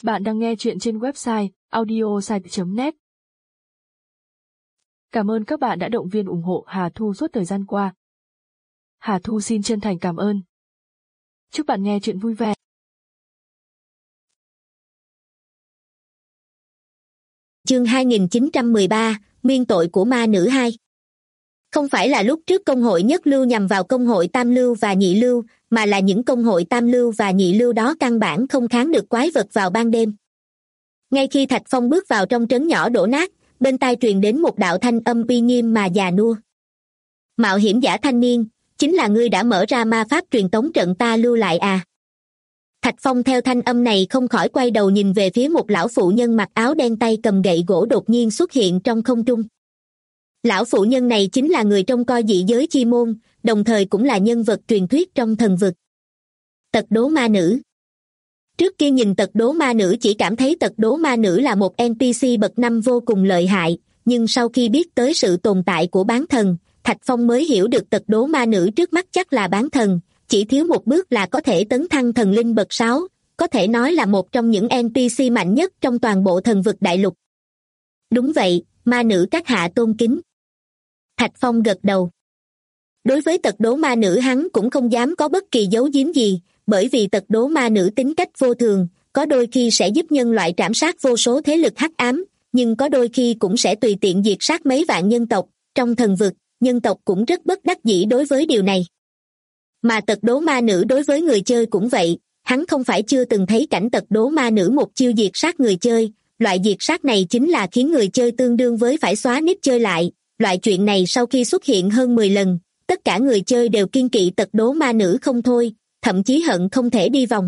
Bạn đang nghe chuyện trên website audiosite.net. Cảm ơn các bạn đã động viên ủng hộ Hà Thu suốt thời gian qua. Hà Thu xin chân thành cảm ơn. Chúc bạn nghe chuyện vui vẻ. Chương 2913, Nguyên tội của ma nữ 2. Không phải là lúc trước công hội nhất lưu nhằm vào công hội tam lưu và nhị lưu, mà là những công hội tam lưu và nhị lưu đó căn bản không kháng được quái vật vào ban đêm. Ngay khi Thạch Phong bước vào trong trấn nhỏ đổ nát, bên tai truyền đến một đạo thanh âm uy nghiêm mà già nua. Mạo hiểm giả thanh niên, chính là ngươi đã mở ra ma pháp truyền tống trận ta lưu lại à? Thạch Phong theo thanh âm này không khỏi quay đầu nhìn về phía một lão phụ nhân mặc áo đen tay cầm gậy gỗ đột nhiên xuất hiện trong không trung. Lão phụ nhân này chính là người trông coi dị giới chi môn, đồng thời cũng là nhân vật truyền thuyết trong thần vực. Tật đố ma nữ. Trước kia nhìn tật đố ma nữ chỉ cảm thấy tật đố ma nữ là một NPC bậc 5 vô cùng lợi hại, nhưng sau khi biết tới sự tồn tại của bán thần, Thạch Phong mới hiểu được tật đố ma nữ trước mắt chắc là bán thần, chỉ thiếu một bước là có thể tấn thăng thần linh bậc 6, có thể nói là một trong những NPC mạnh nhất trong toàn bộ thần vực đại lục. Đúng vậy, ma nữ các hạ tôn kính. Thạch Phong gật đầu. Đối với tật đố ma nữ hắn cũng không dám có bất kỳ giấu giếm gì, bởi vì tật đố ma nữ tính cách vô thường, có đôi khi sẽ giúp nhân loại trảm sát vô số thế lực hắc ám, nhưng có đôi khi cũng sẽ tùy tiện diệt sát mấy vạn nhân tộc. Trong thần vực, nhân tộc cũng rất bất đắc dĩ đối với điều này. Mà tật đố ma nữ đối với người chơi cũng vậy, hắn không phải chưa từng thấy cảnh tật đố ma nữ một chiêu diệt sát người chơi, loại diệt sát này chính là khiến người chơi tương đương với phải xóa nick chơi lại. Loại chuyện này sau khi xuất hiện hơn 10 lần, tất cả người chơi đều kiêng kỵ tật đố ma nữ không thôi, thậm chí hận không thể đi vòng.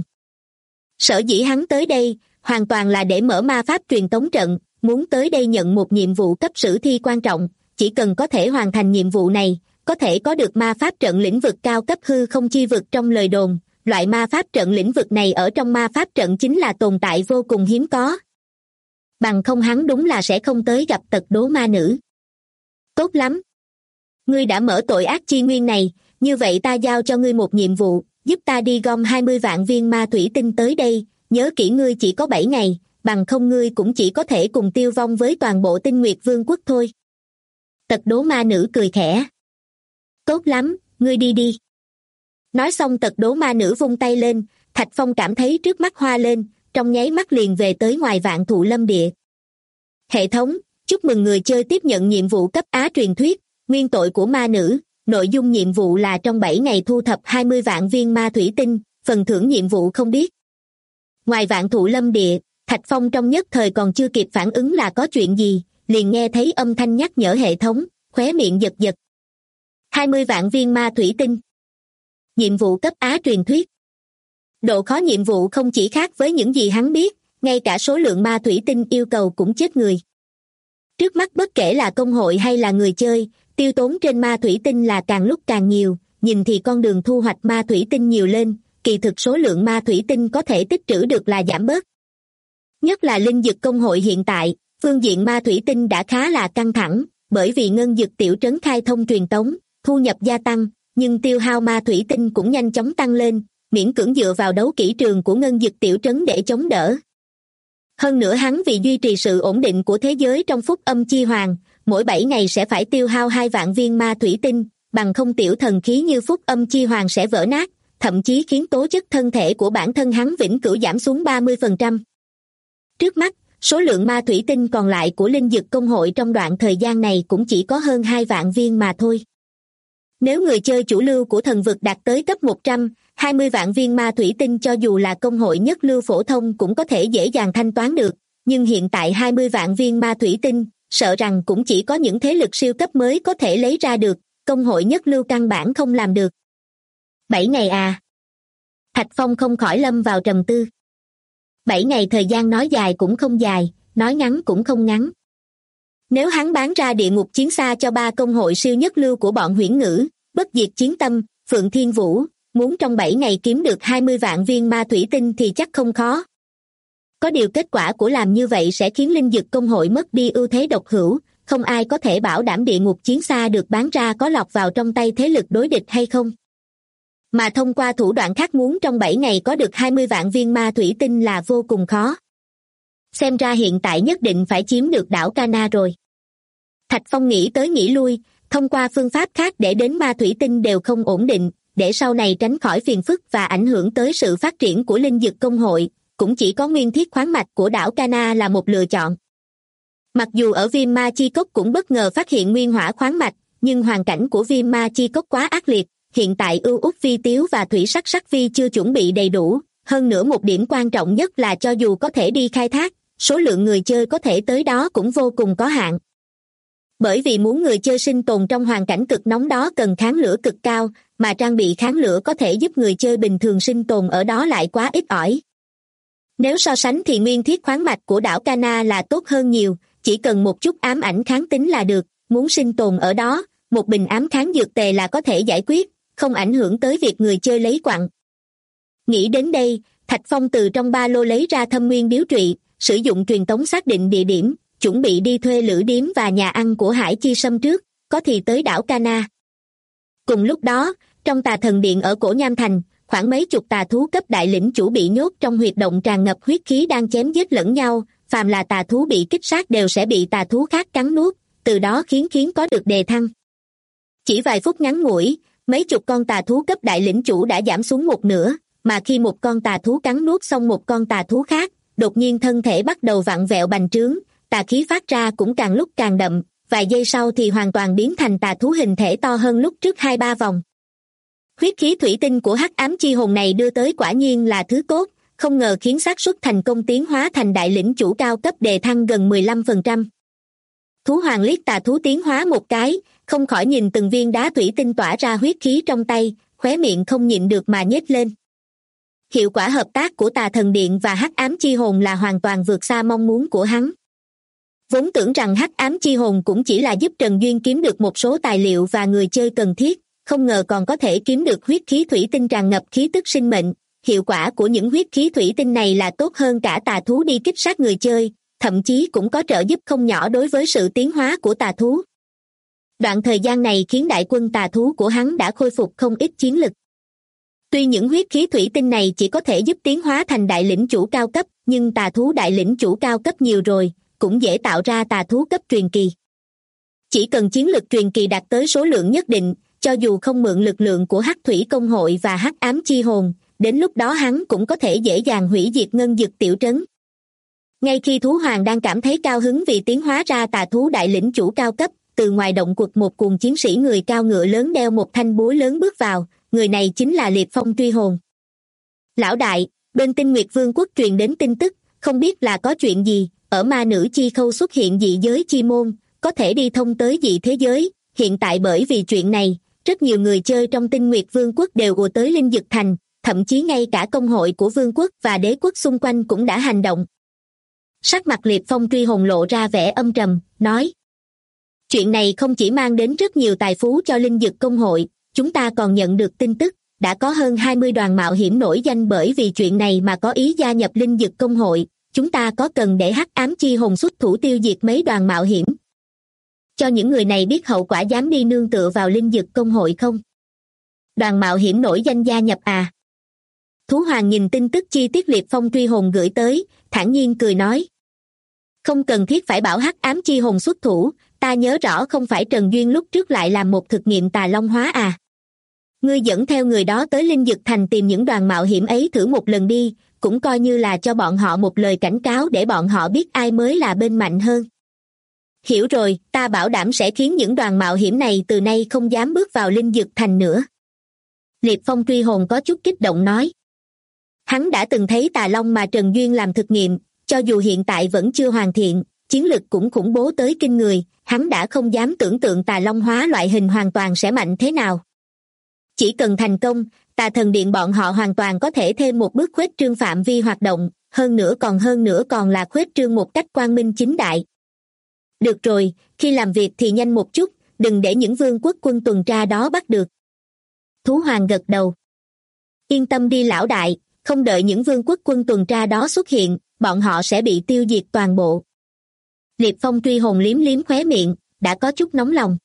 Sở dĩ hắn tới đây, hoàn toàn là để mở ma pháp truyền tống trận, muốn tới đây nhận một nhiệm vụ cấp sử thi quan trọng, chỉ cần có thể hoàn thành nhiệm vụ này, có thể có được ma pháp trận lĩnh vực cao cấp hư không chi vực trong lời đồn. Loại ma pháp trận lĩnh vực này ở trong ma pháp trận chính là tồn tại vô cùng hiếm có. Bằng không hắn đúng là sẽ không tới gặp tật đố ma nữ. Tốt lắm. Ngươi đã mở tội ác chi nguyên này, như vậy ta giao cho ngươi một nhiệm vụ, giúp ta đi gom 20 vạn viên ma thủy tinh tới đây, nhớ kỹ ngươi chỉ có 7 ngày, bằng không ngươi cũng chỉ có thể cùng tiêu vong với toàn bộ Tinh Nguyệt Vương quốc thôi. Tật đố ma nữ cười khẽ. Tốt lắm, ngươi đi đi. Nói xong tật đố ma nữ vung tay lên, Thạch Phong cảm thấy trước mắt hoa lên, trong nháy mắt liền về tới ngoài Vạn Thụ Lâm Địa. Hệ thống, chúc mừng người chơi tiếp nhận nhiệm vụ cấp Á truyền thuyết, nguyên tội của ma nữ. Nội dung nhiệm vụ là trong 7 ngày thu thập 20 vạn viên ma thủy tinh, phần thưởng nhiệm vụ không biết. Ngoài Vạn Thụ Lâm Địa, Thạch Phong trong nhất thời còn chưa kịp phản ứng là có chuyện gì, liền nghe thấy âm thanh nhắc nhở hệ thống, khóe miệng giật giật. 20 vạn viên ma thủy tinh. Nhiệm vụ cấp Á truyền thuyết. Độ khó nhiệm vụ không chỉ khác với những gì hắn biết, ngay cả số lượng ma thủy tinh yêu cầu cũng chết người. Trước mắt bất kể là công hội hay là người chơi, tiêu tốn trên ma thủy tinh là càng lúc càng nhiều, nhìn thì con đường thu hoạch ma thủy tinh nhiều lên, kỳ thực số lượng ma thủy tinh có thể tích trữ được là giảm bớt. Nhất là linh dực công hội hiện tại, phương diện ma thủy tinh đã khá là căng thẳng, bởi vì ngân dực tiểu trấn khai thông truyền tống, thu nhập gia tăng, nhưng tiêu hao ma thủy tinh cũng nhanh chóng tăng lên, miễn cưỡng dựa vào đấu kỹ trường của ngân dực tiểu trấn để chống đỡ. Hơn nữa hắn vì duy trì sự ổn định của thế giới trong phúc âm chi hoàng, mỗi 7 ngày sẽ phải tiêu hao 2 vạn viên ma thủy tinh, bằng không tiểu thần khí như phúc âm chi hoàng sẽ vỡ nát, thậm chí khiến tố chất thân thể của bản thân hắn vĩnh cửu giảm xuống 30%. Trước mắt, số lượng ma thủy tinh còn lại của linh dực công hội trong đoạn thời gian này cũng chỉ có hơn 2 vạn viên mà thôi. Nếu người chơi chủ lưu của thần vực đạt tới cấp 100, 20 vạn viên ma thủy tinh cho dù là công hội nhất lưu phổ thông cũng có thể dễ dàng thanh toán được, nhưng hiện tại 20 vạn viên ma thủy tinh, sợ rằng cũng chỉ có những thế lực siêu cấp mới có thể lấy ra được, công hội nhất lưu căn bản không làm được. 7 ngày à? Thạch Phong không khỏi lâm vào trầm tư. 7 ngày thời gian nói dài cũng không dài, nói ngắn cũng không ngắn. Nếu hắn bán ra địa ngục chiến xa cho 3 công hội siêu nhất lưu của bọn Huyễn Ngữ, Bất Diệt Chiến Tâm, Phượng Thiên Vũ, muốn trong 7 ngày kiếm được 20 vạn viên ma thủy tinh thì chắc không khó. Có điều kết quả của làm như vậy sẽ khiến linh dực công hội mất đi ưu thế độc hữu, không ai có thể bảo đảm địa ngục chiến xa được bán ra có lọt vào trong tay thế lực đối địch hay không. Mà thông qua thủ đoạn khác muốn trong 7 ngày có được 20 vạn viên ma thủy tinh là vô cùng khó. Xem ra hiện tại nhất định phải chiếm được đảo Cana rồi. Thạch Phong nghĩ tới nghĩ lui, thông qua phương pháp khác để đến ma thủy tinh đều không ổn định, để sau này tránh khỏi phiền phức và ảnh hưởng tới sự phát triển của linh dược công hội, cũng chỉ có nguyên thiết khoáng mạch của đảo Cana là một lựa chọn. Mặc dù ở Viêm Ma Chi Cốc cũng bất ngờ phát hiện nguyên hỏa khoáng mạch, nhưng hoàn cảnh của Viêm Ma Chi Cốc quá ác liệt, hiện tại ưu úc vi tiếu và thủy sắc sắc vi chưa chuẩn bị đầy đủ, hơn nữa một điểm quan trọng nhất là cho dù có thể đi khai thác, số lượng người chơi có thể tới đó cũng vô cùng có hạn. Bởi vì muốn người chơi sinh tồn trong hoàn cảnh cực nóng đó cần kháng lửa cực cao, mà trang bị kháng lửa có thể giúp người chơi bình thường sinh tồn ở đó lại quá ít ỏi. Nếu so sánh thì nguyên thiết khoáng mạch của đảo Cana là tốt hơn nhiều, chỉ cần một chút ám ảnh kháng tính là được, muốn sinh tồn ở đó, một bình ám kháng dược tề là có thể giải quyết, không ảnh hưởng tới việc người chơi lấy quặng. Nghĩ đến đây, Thạch Phong từ trong ba lô lấy ra thâm nguyên điếu trụy, sử dụng truyền tống xác định địa điểm, chuẩn bị đi thuê lữ điếm và nhà ăn của Hải Chi Sâm trước, có thì tới đảo Cana. Cùng lúc đó, trong Tà Thần Điện ở Cổ Nham Thành, khoảng mấy chục tà thú cấp đại lĩnh chủ bị nhốt trong huyệt động tràn ngập huyết khí đang chém giết lẫn nhau, phàm là tà thú bị kích sát đều sẽ bị tà thú khác cắn nuốt, từ đó khiến có được đề thăng. Chỉ vài phút ngắn ngủi, mấy chục con tà thú cấp đại lĩnh chủ đã giảm xuống một nửa, mà khi một con tà thú cắn nuốt xong một con tà thú khác, đột nhiên thân thể bắt đầu vặn vẹo bành trướng, tà khí phát ra cũng càng lúc càng đậm, vài giây sau thì hoàn toàn biến thành tà thú hình thể to hơn lúc trước 2-3 vòng. Huyết khí thủy tinh của hắc ám chi hồn này đưa tới quả nhiên là thứ tốt, không ngờ khiến xác suất thành công tiến hóa thành đại lĩnh chủ cao cấp đề thăng gần 15%. Thú hoàng liếc tà thú tiến hóa một cái, không khỏi nhìn từng viên đá thủy tinh tỏa ra huyết khí trong tay, khóe miệng không nhịn được mà nhếch lên. Hiệu quả hợp tác của Tà Thần Điện và hắc ám chi hồn là hoàn toàn vượt xa mong muốn của hắn. Vốn tưởng rằng hắc ám chi hồn cũng chỉ là giúp Trần Duyên kiếm được một số tài liệu và người chơi cần thiết, không ngờ còn có thể kiếm được huyết khí thủy tinh tràn ngập khí tức sinh mệnh. Hiệu quả của những huyết khí thủy tinh này là tốt hơn cả tà thú đi kích sát người chơi, thậm chí cũng có trợ giúp không nhỏ đối với sự tiến hóa của tà thú. Đoạn thời gian này khiến đại quân tà thú của hắn đã khôi phục không ít chiến lực. Tuy những huyết khí thủy tinh này chỉ có thể giúp tiến hóa thành đại lĩnh chủ cao cấp, nhưng tà thú đại lĩnh chủ cao cấp nhiều rồi, cũng dễ tạo ra tà thú cấp truyền kỳ. Chỉ cần chiến lực truyền kỳ đạt tới số lượng nhất định, cho dù không mượn lực lượng của hắc thủy công hội và hắc ám chi hồn, đến lúc đó hắn cũng có thể dễ dàng hủy diệt ngân dực tiểu trấn. Ngay khi thú hoàng đang cảm thấy cao hứng vì tiến hóa ra tà thú đại lĩnh chủ cao cấp, từ ngoài động quật một cuồng chiến sĩ người cao ngựa lớn đeo một thanh búa lớn bước vào, người này chính là Liệt Phong truy hồn. Lão đại, bên Tinh Nguyệt Vương quốc truyền đến tin tức, không biết là có chuyện gì, ở ma nữ chi khâu xuất hiện dị giới chi môn, có thể đi thông tới dị thế giới, hiện tại bởi vì chuyện này, rất nhiều người chơi trong Tinh Nguyệt Vương quốc đều ùa tới Linh Dực Thành, thậm chí ngay cả công hội của vương quốc và đế quốc xung quanh cũng đã hành động. Sắc mặt Liệt Phong truy hồn lộ ra vẻ âm trầm, nói: chuyện này không chỉ mang đến rất nhiều tài phú cho Linh Dực công hội, chúng ta còn nhận được tin tức, đã có hơn 20 đoàn mạo hiểm nổi danh bởi vì chuyện này mà có ý gia nhập Linh Dực công hội, chúng ta có cần để hắc ám chi hồn xuất thủ tiêu diệt mấy đoàn mạo hiểm? Cho những người này biết hậu quả dám đi nương tựa vào Linh Dực công hội không? Đoàn mạo hiểm nổi danh gia nhập à? Thú hoàng nhìn tin tức chi tiết Liệt Phong truy hồn gửi tới, thản nhiên cười nói: không cần thiết phải bảo hắc ám chi hồn xuất thủ, ta nhớ rõ không phải Trần Duyên lúc trước lại làm một thực nghiệm tà long hóa à? Ngươi dẫn theo người đó tới Linh Dực Thành tìm những đoàn mạo hiểm ấy thử một lần đi, cũng coi như là cho bọn họ một lời cảnh cáo để bọn họ biết ai mới là bên mạnh hơn. Hiểu rồi, ta bảo đảm sẽ khiến những đoàn mạo hiểm này từ nay không dám bước vào Linh Dực Thành nữa. Liệt Phong truy hồn có chút kích động nói. Hắn đã từng thấy tà long mà Trần Duyên làm thực nghiệm, cho dù hiện tại vẫn chưa hoàn thiện, chiến lực cũng khủng bố tới kinh người, hắn đã không dám tưởng tượng tà long hóa loại hình hoàn toàn sẽ mạnh thế nào. Chỉ cần thành công, Tà Thần Điện bọn họ hoàn toàn có thể thêm một bước khuếch trương phạm vi hoạt động, hơn nữa còn là khuếch trương một cách quang minh chính đại. Được rồi, khi làm việc thì nhanh một chút, đừng để những vương quốc quân tuần tra đó bắt được. Thú hoàng gật đầu. Yên tâm đi lão đại, không đợi những vương quốc quân tuần tra đó xuất hiện, bọn họ sẽ bị tiêu diệt toàn bộ. Liệt Phong truy hồn liếm liếm khóe miệng, đã có chút nóng lòng.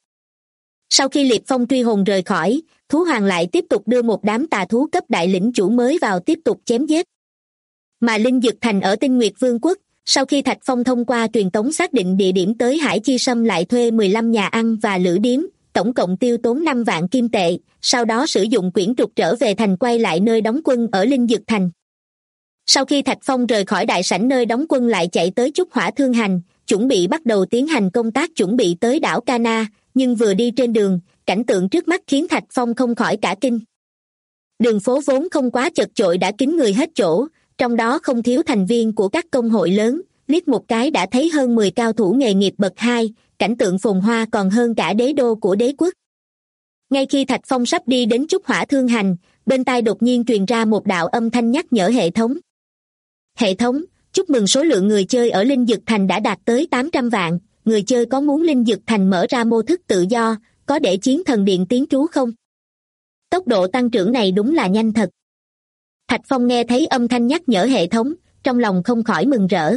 Sau khi Liệt Phong truy hồn rời khỏi, thú hoàng lại tiếp tục đưa một đám tà thú cấp đại lĩnh chủ mới vào tiếp tục chém giết. Mà Linh Dực Thành ở Tinh Nguyệt Vương quốc, Sau khi Thạch Phong thông qua truyền tống xác định địa điểm tới Hải Chi Sâm, lại thuê 15 nhà ăn và lữ điếm, tổng cộng tiêu tốn 5 vạn kim tệ, sau đó sử dụng quyển trục trở về thành, quay lại nơi đóng quân ở Linh Dực Thành. Sau khi Thạch Phong rời khỏi đại sảnh nơi đóng quân, lại chạy tới Trúc Hỏa Thương Hành, chuẩn bị bắt đầu tiến hành công tác chuẩn bị tới đảo Cana, nhưng vừa đi trên đường, cảnh tượng trước mắt khiến Thạch Phong không khỏi cả kinh. Đường phố vốn không quá chật chội đã kín người hết chỗ, trong đó không thiếu thành viên của các công hội lớn, liếc một cái đã thấy hơn 10 cao thủ nghề nghiệp bậc 2, cảnh tượng phồn hoa còn hơn cả đế đô của đế quốc. Ngay khi Thạch Phong sắp đi đến Trúc Hỏa Thương Hành, bên tai đột nhiên truyền ra một đạo âm thanh nhắc nhở hệ thống. Hệ thống, chúc mừng, số lượng người chơi ở Linh Dực Thành đã đạt tới 800 vạn, người chơi có muốn Linh Dực Thành mở ra mô thức tự do, có để Chiến Thần Điện tiến trú không? Tốc độ tăng trưởng này đúng là nhanh thật. Thạch Phong nghe thấy âm thanh nhắc nhở hệ thống, trong lòng không khỏi mừng rỡ.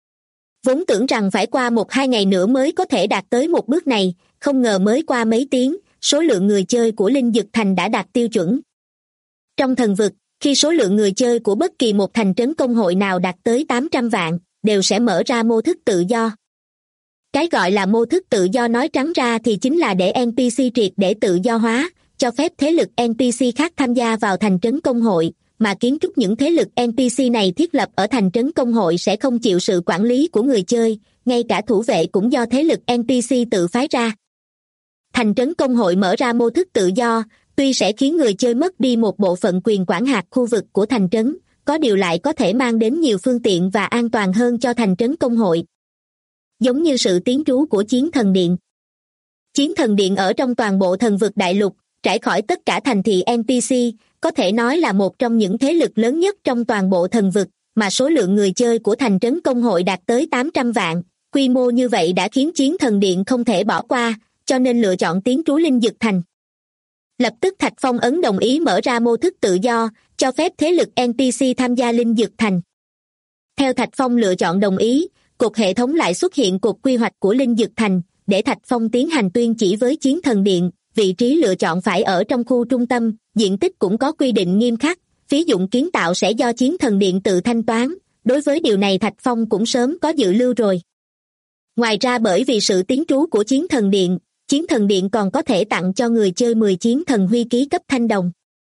Vốn tưởng rằng phải qua 1-2 ngày nữa mới có thể đạt tới một bước này, không ngờ mới qua mấy tiếng, số lượng người chơi của Linh Dực Thành đã đạt tiêu chuẩn. Trong thần vực, khi số lượng người chơi của bất kỳ một thành trấn công hội nào đạt tới 800 vạn, đều sẽ mở ra mô thức tự do. Cái gọi là mô thức tự do nói trắng ra thì chính là để NPC triệt để tự do hóa, cho phép thế lực NPC khác tham gia vào thành trấn công hội, mà kiến trúc những thế lực NPC này thiết lập ở thành trấn công hội sẽ không chịu sự quản lý của người chơi, ngay cả thủ vệ cũng do thế lực NPC tự phái ra. Thành trấn công hội mở ra mô thức tự do, tuy sẽ khiến người chơi mất đi một bộ phận quyền quản hạt khu vực của thành trấn, có điều lại có thể mang đến nhiều phương tiện và an toàn hơn cho thành trấn công hội. Giống như sự tiến trú của Chiến Thần Điện. Chiến Thần Điện ở trong toàn bộ thần vực đại lục, trải khỏi tất cả thành thị NPC, có thể nói là một trong những thế lực lớn nhất trong toàn bộ thần vực, mà số lượng người chơi của thành trấn công hội đạt tới 800 vạn, quy mô như vậy đã khiến Chiến Thần Điện không thể bỏ qua, cho nên lựa chọn tiến trú Linh Dực Thành. Lập tức Thạch Phong ấn đồng ý mở ra mô thức tự do, cho phép thế lực NPC tham gia Linh Dực Thành. Theo Thạch Phong lựa chọn đồng ý, cột hệ thống lại xuất hiện cột quy hoạch của Linh Dực Thành, để Thạch Phong tiến hành tuyên chỉ với Chiến Thần Điện, vị trí lựa chọn phải ở trong khu trung tâm, diện tích cũng có quy định nghiêm khắc, phí dụng kiến tạo sẽ do Chiến Thần Điện tự thanh toán, đối với điều này Thạch Phong cũng sớm có dự lưu rồi. Ngoài ra bởi vì sự tiến trú của Chiến Thần Điện còn có thể tặng cho người chơi 10 chiến thần huy ký cấp thanh đồng.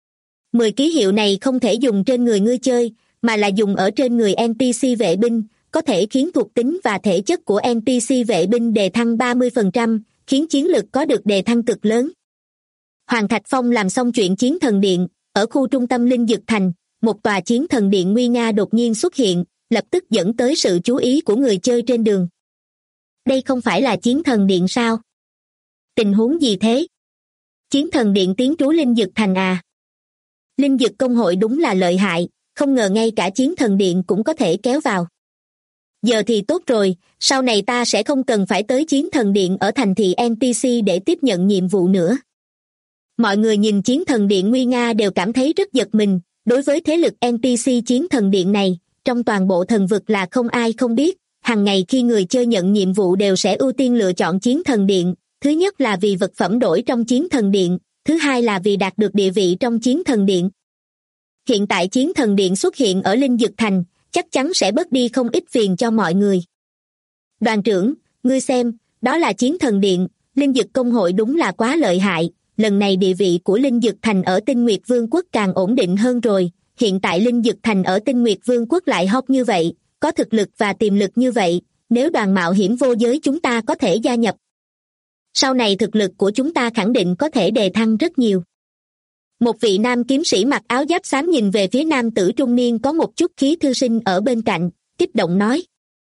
10 ký hiệu này không thể dùng trên người người chơi, mà là dùng ở trên người NPC vệ binh, có thể khiến thuộc tính và thể chất của NPC vệ binh đề thăng 30%, khiến chiến lực có được đề thăng cực lớn. Hoàng Thạch Phong làm xong chuyện Chiến Thần Điện, ở khu trung tâm Linh Dực Thành, một tòa Chiến Thần Điện nguy nga đột nhiên xuất hiện, lập tức dẫn tới sự chú ý của người chơi trên đường. Đây không phải là Chiến Thần Điện sao? Tình huống gì thế? Chiến Thần Điện tiến trú Linh Dực Thành à? Linh Dực công hội đúng là lợi hại, không ngờ ngay cả Chiến Thần Điện cũng có thể kéo vào. Giờ thì tốt rồi, sau này ta sẽ không cần phải tới Chiến Thần Điện ở thành thị NPC để tiếp nhận nhiệm vụ nữa. Mọi người nhìn Chiến Thần Điện nguy nga đều cảm thấy rất giật mình, đối với thế lực NPC Chiến Thần Điện này, trong toàn bộ thần vực là không ai không biết, hàng ngày khi người chơi nhận nhiệm vụ đều sẽ ưu tiên lựa chọn Chiến Thần Điện, thứ nhất là vì vật phẩm đổi trong Chiến Thần Điện, thứ hai là vì đạt được địa vị trong Chiến Thần Điện. Hiện tại Chiến Thần Điện xuất hiện ở Linh Dực Thành, chắc chắn sẽ bớt đi không ít phiền cho mọi người. Đoàn trưởng, ngươi xem, đó là Chiến Thần Điện, Linh Dực công hội đúng là quá lợi hại, lần này địa vị của Linh Dực Thành ở Tinh Nguyệt Vương quốc càng ổn định hơn rồi, hiện tại Linh Dực Thành ở Tinh Nguyệt Vương quốc lại hot như vậy, có thực lực và tiềm lực như vậy, nếu đoàn mạo hiểm vô giới chúng ta có thể gia nhập. Sau này thực lực của chúng ta khẳng định có thể đề thăng rất nhiều. Một vị nam kiếm sĩ mặc áo giáp xám nhìn về phía nam tử trung niên có một chút khí thư sinh ở bên cạnh, kích động nói.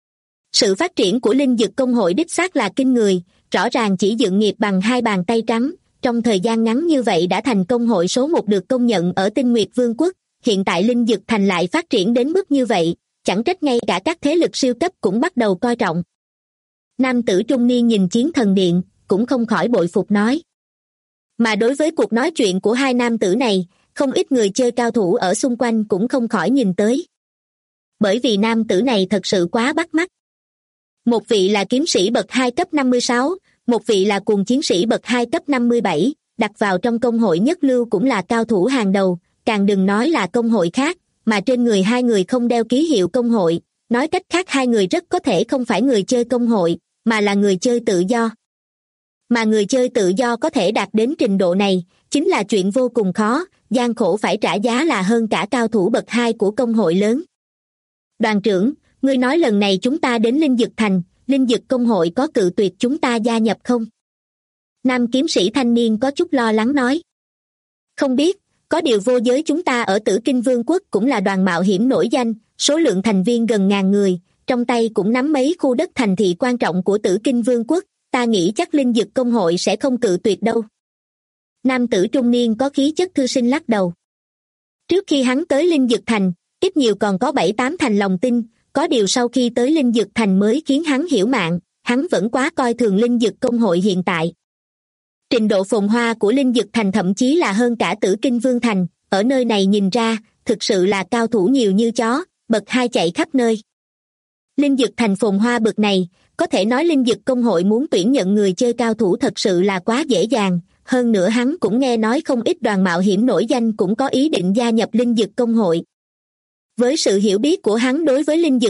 Sự phát triển của Linh Dực công hội đích xác là kinh người, rõ ràng chỉ dựng nghiệp bằng hai bàn tay trắng, trong thời gian ngắn như vậy đã thành công hội số 1 được công nhận ở Tinh Nguyệt Vương quốc, hiện tại Linh Dực Thành lại phát triển đến mức như vậy, chẳng trách ngay cả các thế lực siêu cấp cũng bắt đầu coi trọng. Nam tử trung niên nhìn Chiến Thần Điện, cũng không khỏi bội phục nói. Mà đối với cuộc nói chuyện của hai nam tử này, không ít người chơi cao thủ ở xung quanh cũng không khỏi nhìn tới. Bởi vì nam tử này thật sự quá bắt mắt. Một vị là kiếm sĩ bậc 2 cấp 56, một vị là cuồng chiến sĩ bậc 2 cấp 57, đặt vào trong công hội nhất lưu cũng là cao thủ hàng đầu, càng đừng nói là công hội khác, mà trên người hai người không đeo ký hiệu công hội, nói cách khác hai người rất có thể không phải người chơi công hội, mà là người chơi tự do. Mà người chơi tự do có thể đạt đến trình độ này, chính là chuyện vô cùng khó, gian khổ phải trả giá là hơn cả cao thủ bậc 2 của công hội lớn. Đoàn trưởng, ngươi nói lần này chúng ta đến Linh Dực Thành, Linh Dực công hội có cự tuyệt chúng ta gia nhập không? Nam kiếm sĩ thanh niên có chút lo lắng nói. Không biết, có điều vô giới chúng ta ở Tử Kinh Vương quốc cũng là đoàn mạo hiểm nổi danh, số lượng thành viên gần ngàn người, trong tay cũng nắm mấy khu đất thành thị quan trọng của Tử Kinh Vương quốc, ta nghĩ chắc Linh Dực công hội sẽ không cự tuyệt đâu. Nam tử trung niên có khí chất thư sinh lắc đầu. Trước khi hắn tới Linh Dực Thành, ít nhiều còn có 7-8 thành lòng tin, có điều sau khi tới Linh Dực Thành mới khiến hắn hiểu mạng, hắn vẫn quá coi thường Linh Dực công hội hiện tại. Trình độ phồn hoa của Linh Dực Thành thậm chí là hơn cả Tử Kinh Vương Thành, ở nơi này nhìn ra, thực sự là cao thủ nhiều như chó, bậc 2 chạy khắp nơi. Linh Dực Thành phồn hoa bậc này, có thể nói Linh Dực công hội muốn tuyển nhận người chơi cao thủ thật sự là quá dễ dàng, hơn nữa hắn cũng nghe nói không ít đoàn mạo hiểm nổi danh cũng có ý định gia nhập Linh Dực công hội. Với sự hiểu biết của hắn đối với Linh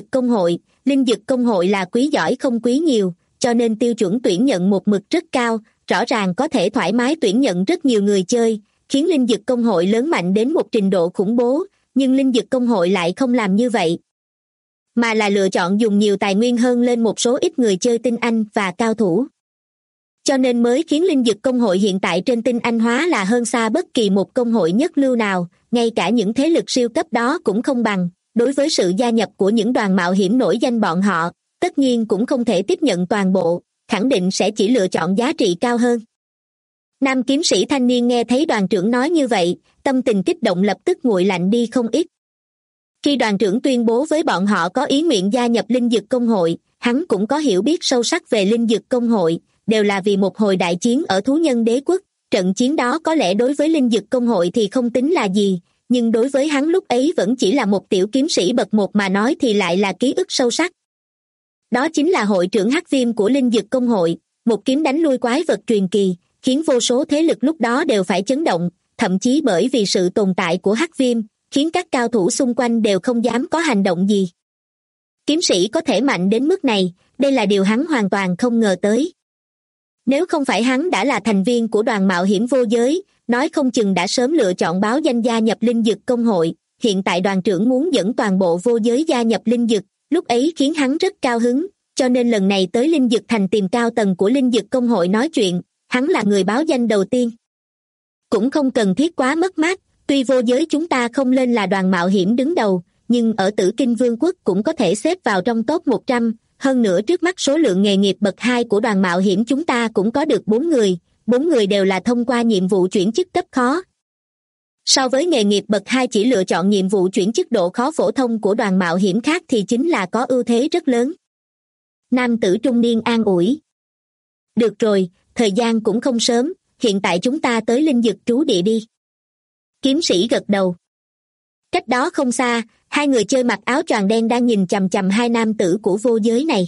Dực công hội là quý giỏi không quý nhiều, cho nên tiêu chuẩn tuyển nhận một mực rất cao, rõ ràng có thể thoải mái tuyển nhận rất nhiều người chơi, khiến Linh Dực công hội lớn mạnh đến một trình độ khủng bố, nhưng Linh Dực công hội lại không làm như vậy, mà là lựa chọn dùng nhiều tài nguyên hơn lên một số ít người chơi tinh anh và cao thủ. Cho nên mới khiến Linh Dực công hội hiện tại trên tinh anh hóa là hơn xa bất kỳ một công hội nhất lưu nào, ngay cả những thế lực siêu cấp đó cũng không bằng. Đối với sự gia nhập của những đoàn mạo hiểm nổi danh bọn họ, tất nhiên cũng không thể tiếp nhận toàn bộ, khẳng định sẽ chỉ lựa chọn giá trị cao hơn. Nam kiếm sĩ thanh niên nghe thấy đoàn trưởng nói như vậy, tâm tình kích động lập tức nguội lạnh đi không ít. Khi đoàn trưởng tuyên bố với bọn họ có ý nguyện gia nhập Linh Dực công hội, hắn cũng có hiểu biết sâu sắc về Linh Dực công hội, đều là vì một hồi đại chiến ở Thú Nhân Đế quốc. Trận chiến đó có lẽ đối với Linh Dực công hội thì không tính là gì, nhưng đối với hắn lúc ấy vẫn chỉ là một tiểu kiếm sĩ bậc 1 mà nói thì lại là ký ức sâu sắc. Đó chính là hội trưởng Hắc Viêm của Linh Dực công hội, một kiếm đánh lui quái vật truyền kỳ, khiến vô số thế lực lúc đó đều phải chấn động, thậm chí bởi vì sự tồn tại của Hắc Viêm, khiến các cao thủ xung quanh đều không dám có hành động gì. Kiếm sĩ có thể mạnh đến mức này, đây là điều hắn hoàn toàn không ngờ tới. Nếu không phải hắn đã là thành viên của đoàn mạo hiểm vô giới, nói không chừng đã sớm lựa chọn báo danh gia nhập Linh Dực công hội, hiện tại đoàn trưởng muốn dẫn toàn bộ vô giới gia nhập Linh Dực, lúc ấy khiến hắn rất cao hứng, cho nên lần này tới Linh Dực Thành tìm cao tầng của Linh Dực công hội nói chuyện, hắn là người báo danh đầu tiên. Cũng không cần thiết quá mất mát, tuy vô giới chúng ta không lên là đoàn mạo hiểm đứng đầu, nhưng ở Tử Kinh Vương quốc cũng có thể xếp vào trong top 100, hơn nữa trước mắt số lượng nghề nghiệp bậc 2 của đoàn mạo hiểm chúng ta cũng có được 4 người đều là thông qua nhiệm vụ chuyển chức cấp khó. So với nghề nghiệp bậc 2 chỉ lựa chọn nhiệm vụ chuyển chức độ khó phổ thông của đoàn mạo hiểm khác thì chính là có ưu thế rất lớn. Nam tử trung niên an ủi. Được rồi, thời gian cũng không sớm, hiện tại chúng ta tới Linh Dực trú địa đi. Kiếm sĩ gật đầu. Cách đó không xa, hai người chơi mặc áo choàng đen đang nhìn chằm chằm hai nam tử của vô giới này.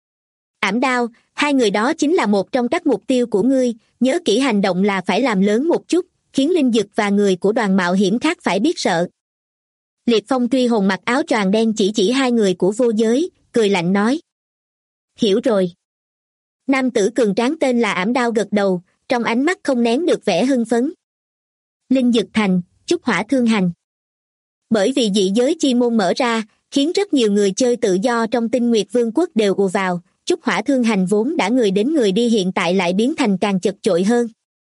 Ảm Đao, hai người đó chính là một trong các mục tiêu của ngươi, nhớ kỹ hành động là phải làm lớn một chút, khiến Linh Dực và người của đoàn mạo hiểm khác phải biết sợ. Liệt Phong truy hồn mặc áo choàng đen chỉ hai người của vô giới, cười lạnh nói. Hiểu rồi. Nam tử cường tráng tên là Ảm Đao gật đầu, trong ánh mắt không nén được vẻ hưng phấn. Linh Dực Thành, Trúc Hỏa Thương Hành. Bởi vì dị giới chi môn mở ra, khiến rất nhiều người chơi tự do trong Tinh Nguyệt Vương quốc đều ùa vào, Trúc Hỏa Thương Hành vốn đã người đến người đi hiện tại lại biến thành càng chật chội hơn.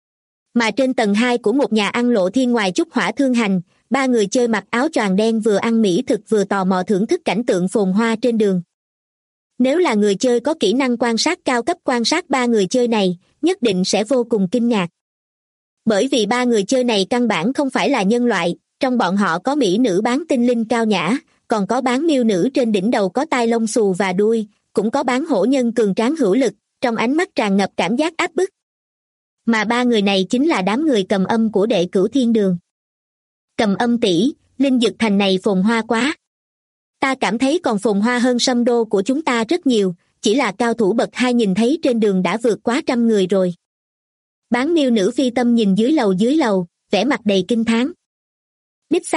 Mà trên tầng 2 của một nhà ăn lộ thiên ngoài Trúc Hỏa Thương Hành, ba người chơi mặc áo choàng đen vừa ăn mỹ thực vừa tò mò thưởng thức cảnh tượng phồn hoa trên đường. Nếu là người chơi có kỹ năng quan sát cao cấp quan sát ba người chơi này, nhất định sẽ vô cùng kinh ngạc. Bởi vì ba người chơi này căn bản không phải là nhân loại, trong bọn họ có mỹ nữ bán tinh linh cao nhã, còn có bán miêu nữ trên đỉnh đầu có tai lông xù và đuôi, cũng có bán hổ nhân cường tráng hữu lực, trong ánh mắt tràn ngập cảm giác áp bức. Mà ba người này chính là đám người cầm âm của Đệ Cửu Thiên Đường. Cầm âm tỷ, Linh Dực Thành này phồn hoa quá. Ta cảm thấy còn phồn hoa hơn Sâm Đô của chúng ta rất nhiều, chỉ là cao thủ bậc 2 nhìn thấy trên đường đã vượt quá 100 người rồi. Bán miêu nữ Phi Tâm nhìn dưới lầu, vẻ mặt đầy kinh thán. Đích xác,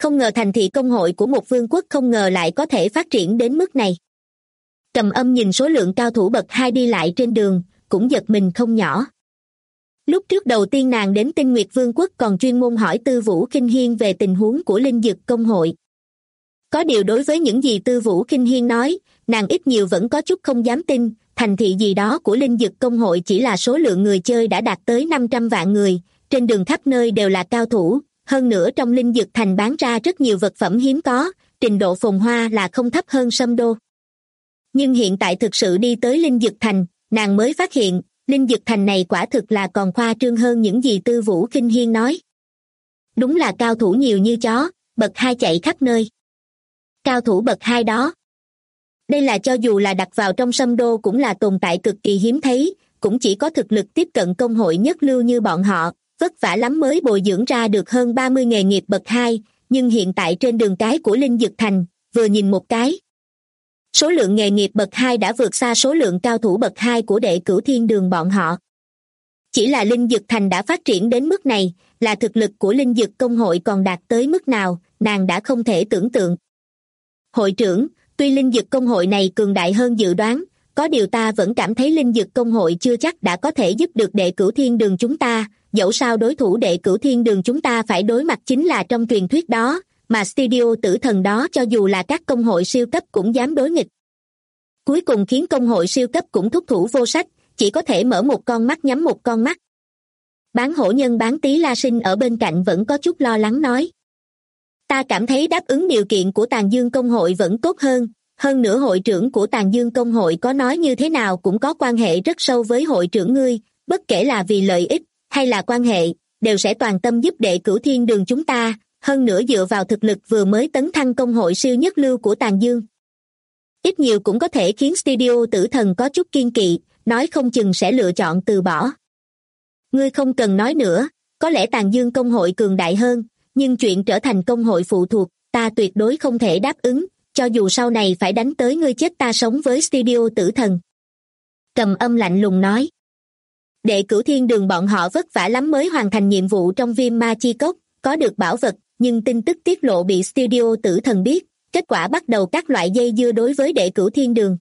Không ngờ thành thị công hội của một vương quốc không ngờ lại có thể phát triển đến mức này. Trầm Âm nhìn số lượng cao thủ bậc 2 đi lại trên đường, cũng giật mình không nhỏ. Lúc trước đầu tiên nàng đến Tinh Nguyệt Vương quốc còn chuyên môn hỏi Tư Vũ Kinh Hiên về tình huống của linh dực công hội. Có điều đối với những gì Tư Vũ Kinh Hiên nói, nàng ít nhiều vẫn có chút không dám tin, thành thị gì đó của linh dực công hội chỉ là số lượng người chơi đã đạt tới 500 vạn người, trên đường khắp nơi đều là cao thủ, hơn nữa trong linh dực thành bán ra rất nhiều vật phẩm hiếm có, trình độ phồn hoa là không thấp hơn Sâm Đô. Nhưng hiện tại thực sự đi tới linh dực thành, nàng mới phát hiện, linh dực thành này quả thực là còn khoa trương hơn những gì Tư Vũ Kinh Hiên nói. Đúng là cao thủ nhiều như chó, bậc 2 chạy khắp nơi. Cao thủ bậc 2 đó. Đây là cho dù là đặt vào trong Sâm Đô cũng là tồn tại cực kỳ hiếm thấy, cũng chỉ có thực lực tiếp cận công hội nhất lưu như bọn họ, vất vả lắm mới bồi dưỡng ra được hơn 30 nghề nghiệp bậc 2, nhưng hiện tại trên đường cái của linh dực thành, vừa nhìn một cái. Số lượng nghề nghiệp bậc 2 đã vượt xa số lượng cao thủ bậc 2 của Đệ Cửu Thiên Đường bọn họ. Chỉ là linh dực thành đã phát triển đến mức này, là thực lực của linh dực công hội còn đạt tới mức nào, nàng đã không thể tưởng tượng. Hội trưởng, tuy linh dực công hội này cường đại hơn dự đoán, có điều ta vẫn cảm thấy linh dực công hội chưa chắc đã có thể giúp được Đệ Cửu Thiên Đường chúng ta, dẫu sao đối thủ Đệ Cửu Thiên Đường chúng ta phải đối mặt chính là trong truyền thuyết đó, mà studio tử thần đó cho dù là các công hội siêu cấp cũng dám đối nghịch. Cuối cùng khiến công hội siêu cấp cũng thúc thủ vô sách, chỉ có thể mở một con mắt nhắm một con mắt. Bán hổ nhân bán tí La Sinh ở bên cạnh vẫn có chút lo lắng nói. Ta cảm thấy đáp ứng điều kiện của Tàn Dương công hội vẫn tốt hơn nữa hội trưởng của Tàn Dương công hội có nói như thế nào cũng có quan hệ rất sâu với hội trưởng ngươi, bất kể là vì lợi ích hay là quan hệ, đều sẽ toàn tâm giúp Đệ Cửu Thiên Đường chúng ta, hơn nữa dựa vào thực lực vừa mới tấn thăng công hội siêu nhất lưu của Tàn Dương. Ít nhiều cũng có thể khiến studio tử thần có chút kiên kỵ, nói không chừng sẽ lựa chọn từ bỏ. Ngươi không cần nói nữa, có lẽ Tàn Dương công hội cường đại hơn, nhưng chuyện trở thành công hội phụ thuộc, ta tuyệt đối không thể đáp ứng, cho dù sau này phải đánh tới ngươi chết ta sống với studio tử thần. Trầm Âm lạnh lùng nói. Đệ Cửu Thiên Đường bọn họ vất vả lắm mới hoàn thành nhiệm vụ trong Viêm Ma Chi Cốc, có được bảo vật, nhưng tin tức tiết lộ bị studio tử thần biết, kết quả bắt đầu các loại dây dưa đối với Đệ Cửu Thiên Đường.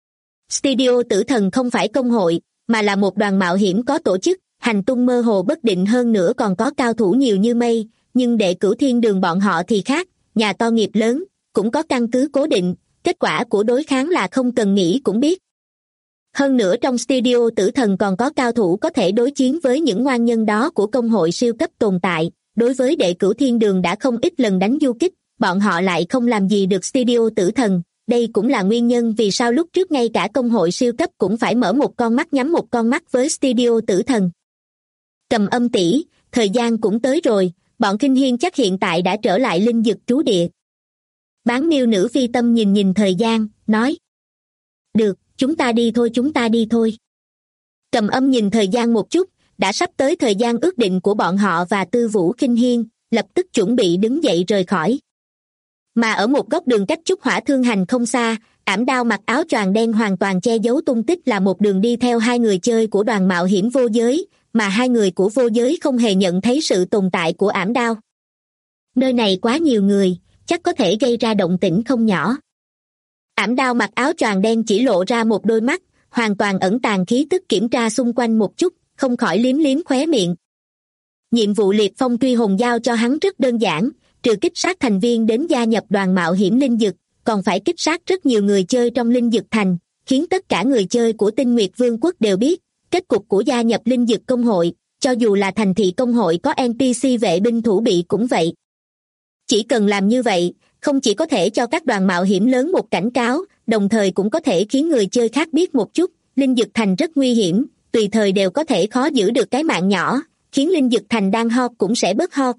Studio tử thần không phải công hội, mà là một đoàn mạo hiểm có tổ chức, hành tung mơ hồ bất định hơn nữa còn có cao thủ nhiều như mây, nhưng Đệ Cửu Thiên Đường bọn họ thì khác, nhà to nghiệp lớn, cũng có căn cứ cố định, kết quả của đối kháng là không cần nghĩ cũng biết. Hơn nữa trong studio tử thần còn có cao thủ có thể đối chiến với những ngoan nhân đó của công hội siêu cấp tồn tại, đối với Đệ Cửu Thiên Đường đã không ít lần đánh du kích, bọn họ lại không làm gì được studio tử thần, đây cũng là nguyên nhân vì sao lúc trước ngay cả công hội siêu cấp cũng phải mở một con mắt nhắm một con mắt với studio tử thần. Trầm Âm tỷ, thời gian cũng tới rồi, bọn Kinh Hiên chắc hiện tại đã trở lại linh dực trú địa. Bán miêu nữ phi tâm nhìn nhìn thời gian, nói. Được, chúng ta đi thôi. Trầm Âm nhìn thời gian một chút, đã sắp tới thời gian ước định của bọn họ và Tư Vũ Kinh Hiên, lập tức chuẩn bị đứng dậy rời khỏi. Mà ở một góc đường cách Trúc Hỏa Thương Hành không xa, Ảm Đao mặc áo choàng đen hoàn toàn che giấu tung tích là một đường đi theo hai người chơi của đoàn mạo hiểm vô giới, mà hai người của vô giới không hề nhận thấy sự tồn tại của Ảm Đao. Nơi này quá nhiều người, chắc có thể gây ra động tĩnh không nhỏ. Ảm Đao mặc áo choàng đen chỉ lộ ra một đôi mắt, hoàn toàn ẩn tàng khí tức kiểm tra xung quanh một chút, không khỏi liếm liếm khóe miệng. Nhiệm vụ liệt phong truy hồn giao cho hắn rất đơn giản, trừ kích sát thành viên đến gia nhập đoàn mạo hiểm linh dực, còn phải kích sát rất nhiều người chơi trong linh dực thành, khiến tất cả người chơi của Tinh Nguyệt Vương quốc đều biết, kết cục của gia nhập linh dực công hội, cho dù là thành thị công hội có NPC vệ binh thủ bị cũng vậy. Chỉ cần làm như vậy, không chỉ có thể cho các đoàn mạo hiểm lớn một cảnh cáo, đồng thời cũng có thể khiến người chơi khác biết một chút, linh dực thành rất nguy hiểm, tùy thời đều có thể khó giữ được cái mạng nhỏ, khiến linh dực thành đang ho cũng sẽ bớt ho.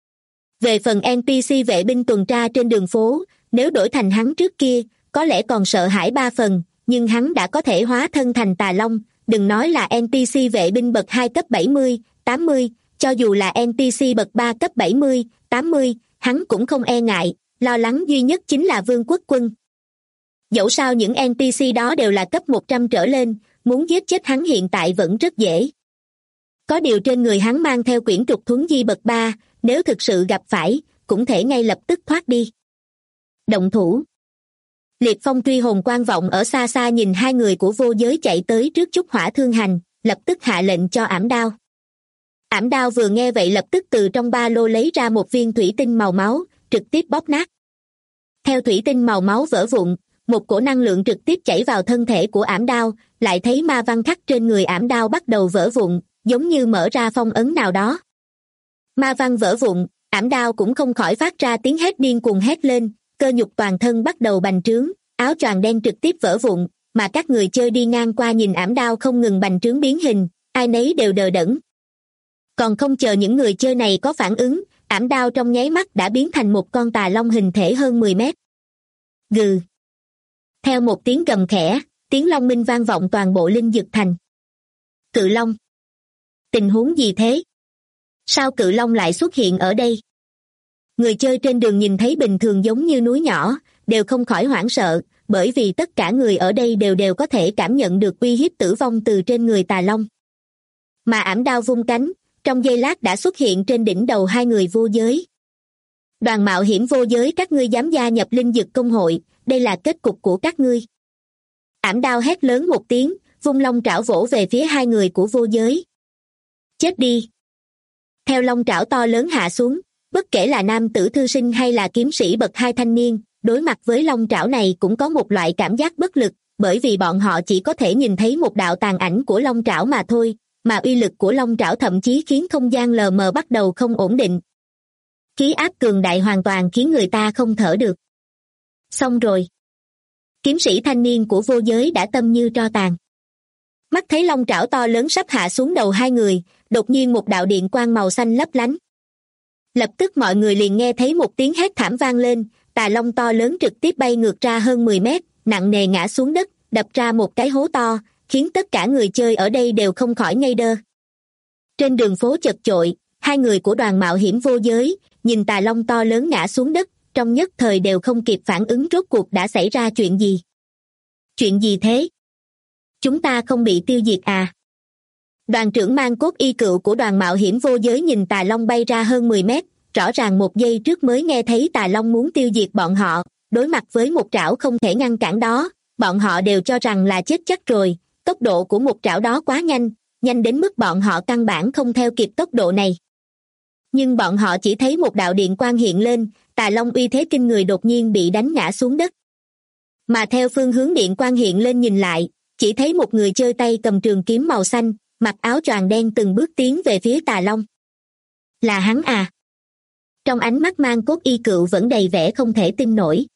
Về phần NPC vệ binh tuần tra trên đường phố, nếu đổi thành hắn trước kia, có lẽ còn sợ hãi 3 phần, nhưng hắn đã có thể hóa thân thành tà long, đừng nói là NPC vệ binh bậc 2 cấp 70, 80, cho dù là NPC bậc 3 cấp 70, 80, hắn cũng không e ngại, lo lắng duy nhất chính là Vương quốc quân. Dẫu sao những NPC đó đều là cấp 100 trở lên, muốn giết chết hắn hiện tại vẫn rất dễ. Có điều trên người hắn mang theo quyển trục thuấn di bậc 3, nếu thực sự gặp phải, cũng thể ngay lập tức thoát đi. Động thủ. Liệt phong truy hồn quan vọng ở xa xa nhìn hai người của vô giới chạy tới trước Trúc Hỏa Thương Hành, lập tức hạ lệnh cho ảm đao. Ảm đao vừa nghe vậy lập tức từ trong ba lô lấy ra một viên thủy tinh màu máu, trực tiếp bóp nát. Theo thủy tinh màu máu vỡ vụn, một cổ năng lượng trực tiếp chảy vào thân thể của ảm đao, lại thấy ma văn khắc trên người ảm đao bắt đầu vỡ vụn, giống như mở ra phong ấn nào đó. Ma văn vỡ vụn, ảm đao cũng không khỏi phát ra tiếng hét điên cuồng hét lên, cơ nhục toàn thân bắt đầu bành trướng, áo choàng đen trực tiếp vỡ vụn, mà các người chơi đi ngang qua nhìn ảm đao không ngừng bành trướng biến hình, ai nấy đều đờ đẫn. Còn không chờ những người chơi này có phản ứng, ảm đao trong nháy mắt đã biến thành một con tà long hình thể hơn 10 mét. Gừ. Theo một tiếng gầm khẽ, tiếng long minh vang vọng toàn bộ Linh Dực Thành. Cự long. Tình huống gì thế? Sao cự long lại xuất hiện ở đây? Người chơi trên đường nhìn thấy bình thường giống như núi nhỏ, đều không khỏi hoảng sợ, bởi vì tất cả người ở đây đều có thể cảm nhận được uy hiếp tử vong từ trên người tà long. Mà ảm đao vung cánh, trong giây lát đã xuất hiện trên đỉnh đầu hai người vô giới. Đoàn mạo hiểm vô giới, các ngươi dám gia nhập Linh Dực Công hội, đây là kết cục của các ngươi. Ảm đao hét lớn một tiếng, vung long trảo vỗ về phía hai người của vô giới. Chết đi. Theo long trảo to lớn hạ xuống, bất kể là nam tử thư sinh hay là kiếm sĩ bậc hai thanh niên, đối mặt với long trảo này cũng có một loại cảm giác bất lực, bởi vì bọn họ chỉ có thể nhìn thấy một đạo tàn ảnh của long trảo mà thôi, mà uy lực của long trảo thậm chí khiến không gian lờ mờ bắt đầu không ổn định. Khí áp cường đại hoàn toàn khiến người ta không thở được. Xong rồi. Kiếm sĩ thanh niên của vô giới đã tâm như tro tàn. Mắt thấy long trảo to lớn sắp hạ xuống đầu hai người, đột nhiên một đạo điện quang màu xanh lấp lánh. Lập tức mọi người liền nghe thấy một tiếng hét thảm vang lên, tà long to lớn trực tiếp bay ngược ra hơn 10 mét, nặng nề ngã xuống đất, đập ra một cái hố to, khiến tất cả người chơi ở đây đều không khỏi ngây đơ. Trên đường phố chật chội, hai người của đoàn mạo hiểm vô giới, nhìn tà long to lớn ngã xuống đất, trong nhất thời đều không kịp phản ứng rốt cuộc đã xảy ra chuyện gì. Chuyện gì thế? Chúng ta không bị tiêu diệt à? Đoàn trưởng mang cốt y cựu của đoàn mạo hiểm vô giới nhìn tà long bay ra hơn 10 mét, rõ ràng một giây trước mới nghe thấy tà long muốn tiêu diệt bọn họ, đối mặt với một trảo không thể ngăn cản đó, bọn họ đều cho rằng là chết chắc rồi, tốc độ của một trảo đó quá nhanh, nhanh đến mức bọn họ căn bản không theo kịp tốc độ này. Nhưng bọn họ chỉ thấy một đạo điện quang hiện lên, tà long uy thế kinh người đột nhiên bị đánh ngã xuống đất. Mà theo phương hướng điện quang hiện lên nhìn lại, chỉ thấy một người chơi tay cầm trường kiếm màu xanh, mặc áo choàng đen từng bước tiến về phía tà long. Là hắn à? Trong ánh mắt mang cốt y cựu vẫn đầy vẻ không thể tin nổi.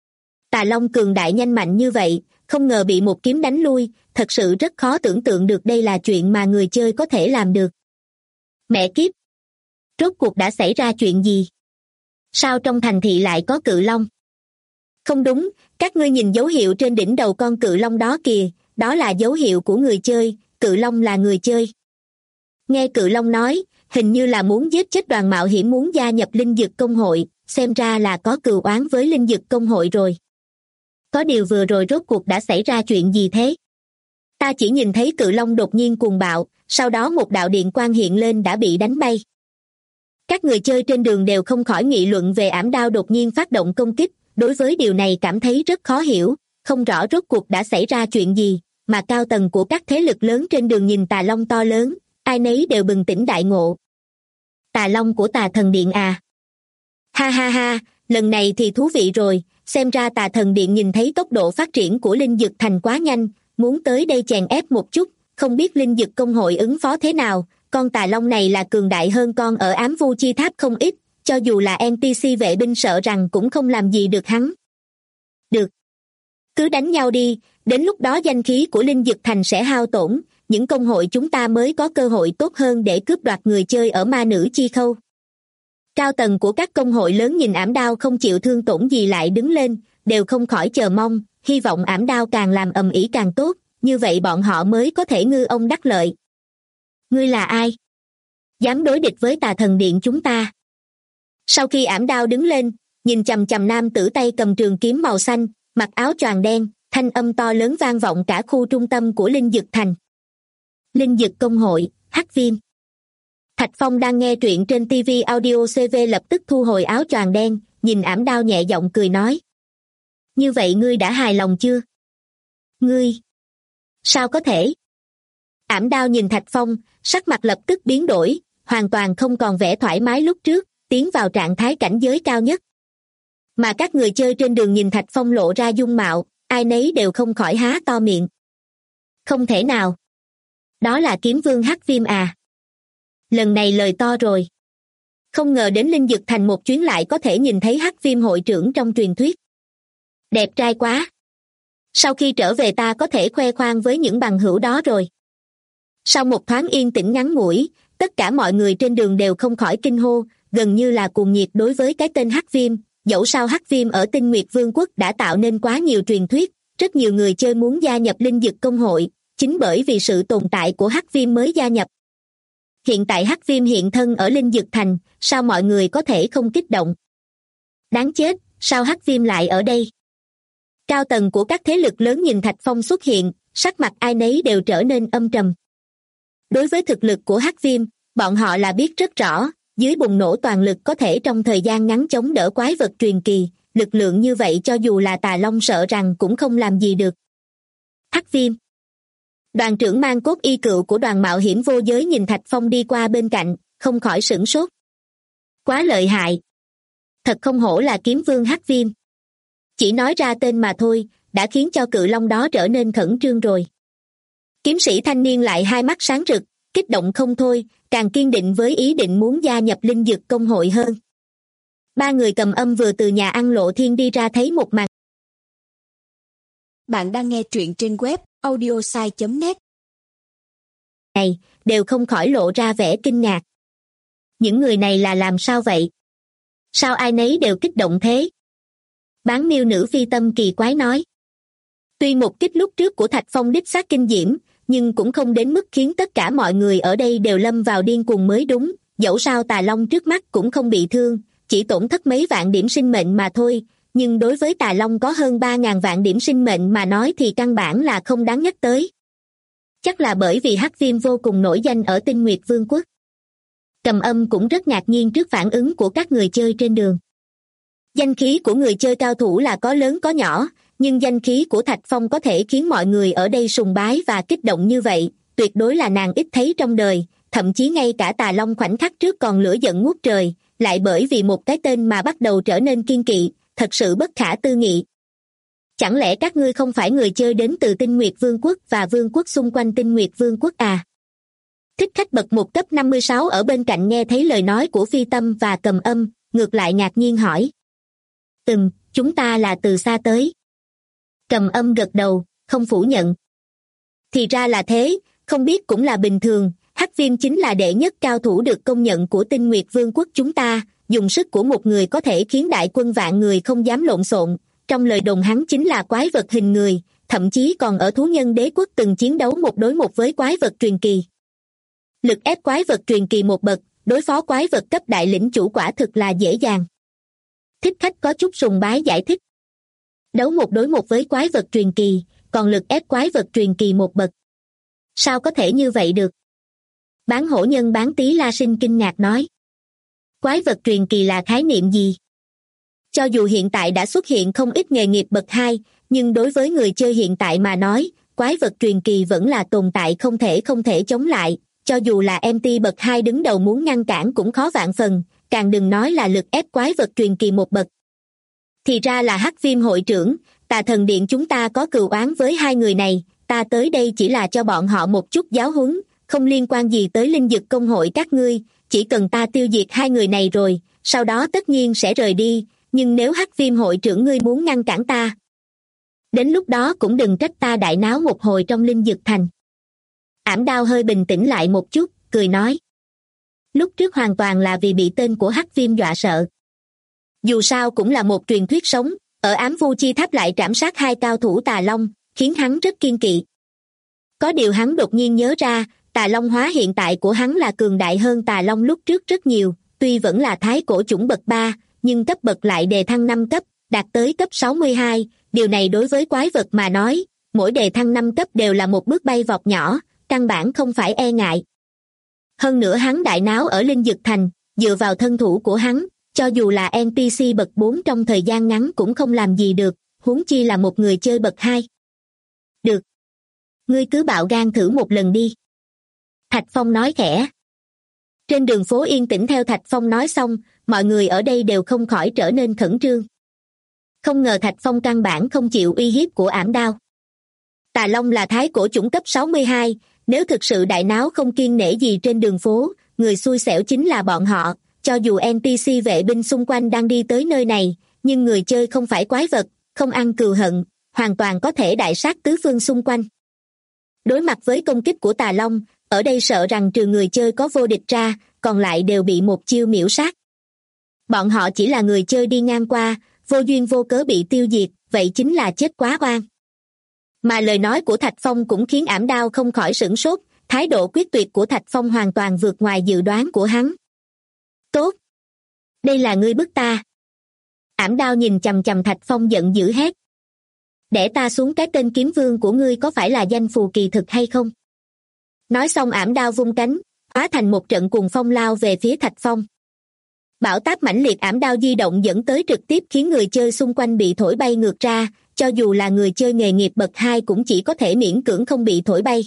Tà long cường đại nhanh mạnh như vậy, không ngờ bị một kiếm đánh lui, thật sự rất khó tưởng tượng được đây là chuyện mà người chơi có thể làm được. Mẹ kiếp! Rốt cuộc đã xảy ra chuyện gì? Sao trong thành thị lại có cự long? Không đúng, các ngươi nhìn dấu hiệu trên đỉnh đầu con cự long đó kìa, đó là dấu hiệu của người chơi, cự long là người chơi. Nghe cự long nói, hình như là muốn giết chết đoàn mạo hiểm muốn gia nhập Linh Dực Công hội, xem ra là có cừu oán với Linh Dực Công hội rồi. Có điều vừa rồi rốt cuộc đã xảy ra chuyện gì thế? Ta chỉ nhìn thấy cự long đột nhiên cuồng bạo, sau đó một đạo điện quang hiện lên đã bị đánh bay. Các người chơi trên đường đều không khỏi nghị luận về ảm đao đột nhiên phát động công kích, đối với điều này cảm thấy rất khó hiểu, không rõ rốt cuộc đã xảy ra chuyện gì, mà cao tầng của các thế lực lớn trên đường nhìn tà long to lớn, ai nấy đều bừng tỉnh đại ngộ. Tà long của Tà Thần Điện à? Ha ha ha, lần này thì thú vị rồi, xem ra Tà Thần Điện nhìn thấy tốc độ phát triển của Linh Dực Thành quá nhanh, muốn tới đây chèn ép một chút, không biết Linh Dực Công hội ứng phó thế nào, con tà long này là cường đại hơn con ở Ám Vu Chi Tháp không ít, cho dù là NPC vệ binh sợ rằng cũng không làm gì được hắn. Được. Cứ đánh nhau đi, đến lúc đó danh khí của Linh Dực Thành sẽ hao tổn, những công hội chúng ta mới có cơ hội tốt hơn để cướp đoạt người chơi ở Ma Nữ Chi Khâu. Cao tầng của các công hội lớn nhìn ảm đao không chịu thương tổn gì lại đứng lên, đều không khỏi chờ mong, hy vọng ảm đao càng làm ầm ĩ càng tốt, như vậy bọn họ mới có thể ngư ông đắc lợi. Ngươi là ai? Dám đối địch với Tà Thần Điện chúng ta? Sau khi ảm đao đứng lên, nhìn chằm chằm nam tử tay cầm trường kiếm màu xanh, mặc áo choàng đen, thanh âm to lớn vang vọng cả khu trung tâm của Linh Dực Thành. Linh Dực Công hội, Hắc Viêm. Thạch Phong đang nghe truyện trên TV Audio CV lập tức thu hồi áo choàng đen, nhìn Ảm Đao nhẹ giọng cười nói. Như vậy ngươi đã hài lòng chưa? Ngươi? Sao có thể? Ảm Đao nhìn Thạch Phong, sắc mặt lập tức biến đổi, hoàn toàn không còn vẻ thoải mái lúc trước, tiến vào trạng thái cảnh giới cao nhất. Mà các người chơi trên đường nhìn Thạch Phong lộ ra dung mạo, ai nấy đều không khỏi há to miệng. Không thể nào. Đó là kiếm vương Hắc Viêm à? Lần này lời to rồi. Không ngờ đến Linh Dực Thành một chuyến lại có thể nhìn thấy Hắc Viêm hội trưởng trong truyền thuyết. Đẹp trai quá. Sau khi trở về ta có thể khoe khoang với những bằng hữu đó rồi. Sau một thoáng yên tĩnh ngắn ngủi, tất cả mọi người trên đường đều không khỏi kinh hô, gần như là cuồng nhiệt đối với cái tên Hắc Viêm. Dẫu sao Hắc Viêm ở Tinh Nguyệt Vương quốc đã tạo nên quá nhiều truyền thuyết, rất nhiều người chơi muốn gia nhập Linh Dực công hội, chính bởi vì sự tồn tại của Hắc Viêm mới gia nhập. Hiện tại Hắc Viêm hiện thân ở Linh Dực Thành, sao mọi người có thể không kích động? Đáng chết, sao Hắc Viêm lại ở đây? Cao tầng của các thế lực lớn nhìn Thạch Phong xuất hiện, sắc mặt ai nấy đều trở nên âm trầm. Đối với thực lực của Hắc Viêm, bọn họ là biết rất rõ, dưới bùng nổ toàn lực có thể trong thời gian ngắn chống đỡ quái vật truyền kỳ, lực lượng như vậy cho dù là Tà Long sợ rằng cũng không làm gì được. Hắc Viêm. Đoàn trưởng mang cốt y cựu của đoàn mạo hiểm vô giới nhìn Thạch Phong đi qua bên cạnh, không khỏi sửng sốt. Quá lợi hại. Thật không hổ là kiếm vương Hắc Viêm. Chỉ nói ra tên mà thôi, đã khiến cho cự long đó trở nên khẩn trương rồi. Kiếm sĩ thanh niên lại hai mắt sáng rực, kích động không thôi, càng kiên định với ý định muốn gia nhập Linh Dực công hội hơn. Ba người Cầm Âm vừa từ nhà ăn Lộ Thiên đi ra thấy một màn. Bạn đang nghe truyện trên web audiosai.net. Này, đều không khỏi lộ ra vẻ kinh ngạc. Những người này là làm sao vậy? Sao ai nấy đều kích động thế? Bán miêu nữ Phi Tâm kỳ quái nói. Tuy một kích lúc trước của Thạch Phong đích xác kinh diễm, nhưng cũng không đến mức khiến tất cả mọi người ở đây đều lâm vào điên cuồng mới đúng. Dẫu sao Tà Long trước mắt cũng không bị thương, chỉ tổn thất mấy vạn điểm sinh mệnh mà thôi, nhưng đối với Tà Long có hơn 3.000 vạn điểm sinh mệnh mà nói thì căn bản là không đáng nhắc tới. Chắc là bởi vì Hắc Viêm vô cùng nổi danh ở Tinh Nguyệt Vương quốc. Cầm Âm cũng rất ngạc nhiên trước phản ứng của các người chơi trên đường. Danh khí của người chơi cao thủ là có lớn có nhỏ, nhưng danh khí của Thạch Phong có thể khiến mọi người ở đây sùng bái và kích động như vậy, tuyệt đối là nàng ít thấy trong đời, thậm chí ngay cả Tà Long khoảnh khắc trước còn lửa giận ngút trời, lại bởi vì một cái tên mà bắt đầu trở nên kiên kỵ, thật sự bất khả tư nghị. Chẳng lẽ các ngươi không phải người chơi đến từ Tinh Nguyệt Vương quốc và vương quốc xung quanh Tinh Nguyệt Vương quốc à? Thích khách bậc 1 cấp 56 ở bên cạnh nghe thấy lời nói của Phi Tâm và Cầm Âm, ngược lại ngạc nhiên hỏi. Chúng ta là từ xa tới. Cầm Âm gật đầu, không phủ nhận. Thì ra là thế, không biết cũng là bình thường, Hắc Viêm chính là đệ nhất cao thủ được công nhận của Tinh Nguyệt Vương quốc chúng ta, dùng sức của một người có thể khiến đại quân vạn người không dám lộn xộn, trong lời đồn hắn chính là quái vật hình người, thậm chí còn ở Thú Nhân Đế quốc từng chiến đấu một đối một với quái vật truyền kỳ. Lực ép quái vật truyền kỳ một bậc, đối phó quái vật cấp đại lĩnh chủ quả thực là dễ dàng. Thích khách có chút sùng bái giải thích. Đấu một đối một với quái vật truyền kỳ, còn lực ép quái vật truyền kỳ một bậc. Sao có thể như vậy được? Bán hổ nhân Bán Tí La Sinh kinh ngạc nói. Quái vật truyền kỳ là khái niệm gì? Cho dù hiện tại đã xuất hiện không ít nghề nghiệp bậc 2, nhưng đối với người chơi hiện tại mà nói, quái vật truyền kỳ vẫn là tồn tại không thể chống lại, cho dù là MT bậc 2 đứng đầu muốn ngăn cản cũng khó vạn phần, càng đừng nói là lực ép quái vật truyền kỳ một bậc. Thì ra là Hắc Viêm hội trưởng, Tà Thần Điện chúng ta có cừu oán với hai người này, ta tới đây chỉ là cho bọn họ một chút giáo huấn, không liên quan gì tới Linh Dực công hội các ngươi, chỉ cần ta tiêu diệt hai người này rồi, sau đó tất nhiên sẽ rời đi, nhưng nếu Hắc Viêm hội trưởng ngươi muốn ngăn cản ta, đến lúc đó cũng đừng trách ta đại náo một hồi trong Linh Dực thành. Ảm Đao hơi bình tĩnh lại một chút, cười nói. Lúc trước hoàn toàn là vì bị tên của Hắc Viêm dọa sợ. Dù sao cũng là một truyền thuyết sống, ở Ám Vu Chi Tháp lại trảm sát hai cao thủ Tà Long, khiến hắn rất kiên kỵ. Có điều hắn đột nhiên nhớ ra, Tà Long hóa hiện tại của hắn là cường đại hơn Tà Long lúc trước rất nhiều, tuy vẫn là thái cổ chủng bậc 3, nhưng cấp bậc lại đề thăng 5 cấp, đạt tới cấp 62, điều này đối với quái vật mà nói, mỗi đề thăng 5 cấp đều là một bước bay vọt nhỏ, căn bản không phải e ngại. Hơn nữa hắn đại náo ở Linh Dực Thành, dựa vào thân thủ của hắn, cho dù là NPC bậc 4 trong thời gian ngắn cũng không làm gì được, huống chi là một người chơi bậc 2. Được. Ngươi cứ bạo gan thử một lần đi. Thạch Phong nói khẽ. Trên đường phố yên tĩnh theo Thạch Phong nói xong, mọi người ở đây đều không khỏi trở nên khẩn trương. Không ngờ Thạch Phong căn bản không chịu uy hiếp của ảm đao. Tà Long là thái cổ chủng cấp 62, nếu thực sự đại náo không kiêng nể gì trên đường phố, người xui xẻo chính là bọn họ, cho dù NPC vệ binh xung quanh đang đi tới nơi này, nhưng người chơi không phải quái vật, không ăn cừu hận, hoàn toàn có thể đại sát tứ phương xung quanh. Đối mặt với công kích của Tà Long, ở đây sợ rằng trừ người chơi có vô địch ra, còn lại đều bị một chiêu miễu sát. Bọn họ chỉ là người chơi đi ngang qua, vô duyên vô cớ bị tiêu diệt, vậy chính là chết quá oan. Mà lời nói của Thạch Phong cũng khiến ảm đao không khỏi sửng sốt, thái độ quyết tuyệt của Thạch Phong hoàn toàn vượt ngoài dự đoán của hắn. Tốt! Đây là ngươi bức ta. Ảm đao nhìn chằm chằm Thạch Phong giận dữ hét. Để ta xuống cái tên kiếm vương của ngươi có phải là danh phù kỳ thực hay không? Nói xong ảm đao vung cánh, hóa thành một trận cuồng phong lao về phía Thạch Phong. Bão táp mãnh liệt ảm đao di động dẫn tới trực tiếp khiến người chơi xung quanh bị thổi bay ngược ra, cho dù là người chơi nghề nghiệp bậc 2 cũng chỉ có thể miễn cưỡng không bị thổi bay.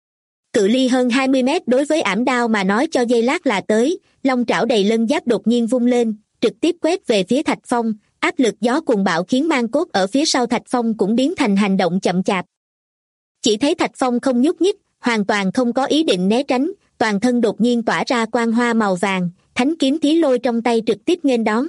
Cự ly hơn 20 mét đối với ảm đao mà nói cho giây lát là tới, long trảo đầy lân giáp đột nhiên vung lên, trực tiếp quét về phía Thạch Phong, áp lực gió cuồng bạo khiến mang cốt ở phía sau Thạch Phong cũng biến thành hành động chậm chạp. Chỉ thấy Thạch Phong không nhúc nhích, hoàn toàn không có ý định né tránh, toàn thân đột nhiên tỏa ra quang hoa màu vàng, thánh kiếm Thí Lôi trong tay trực tiếp nghênh đón.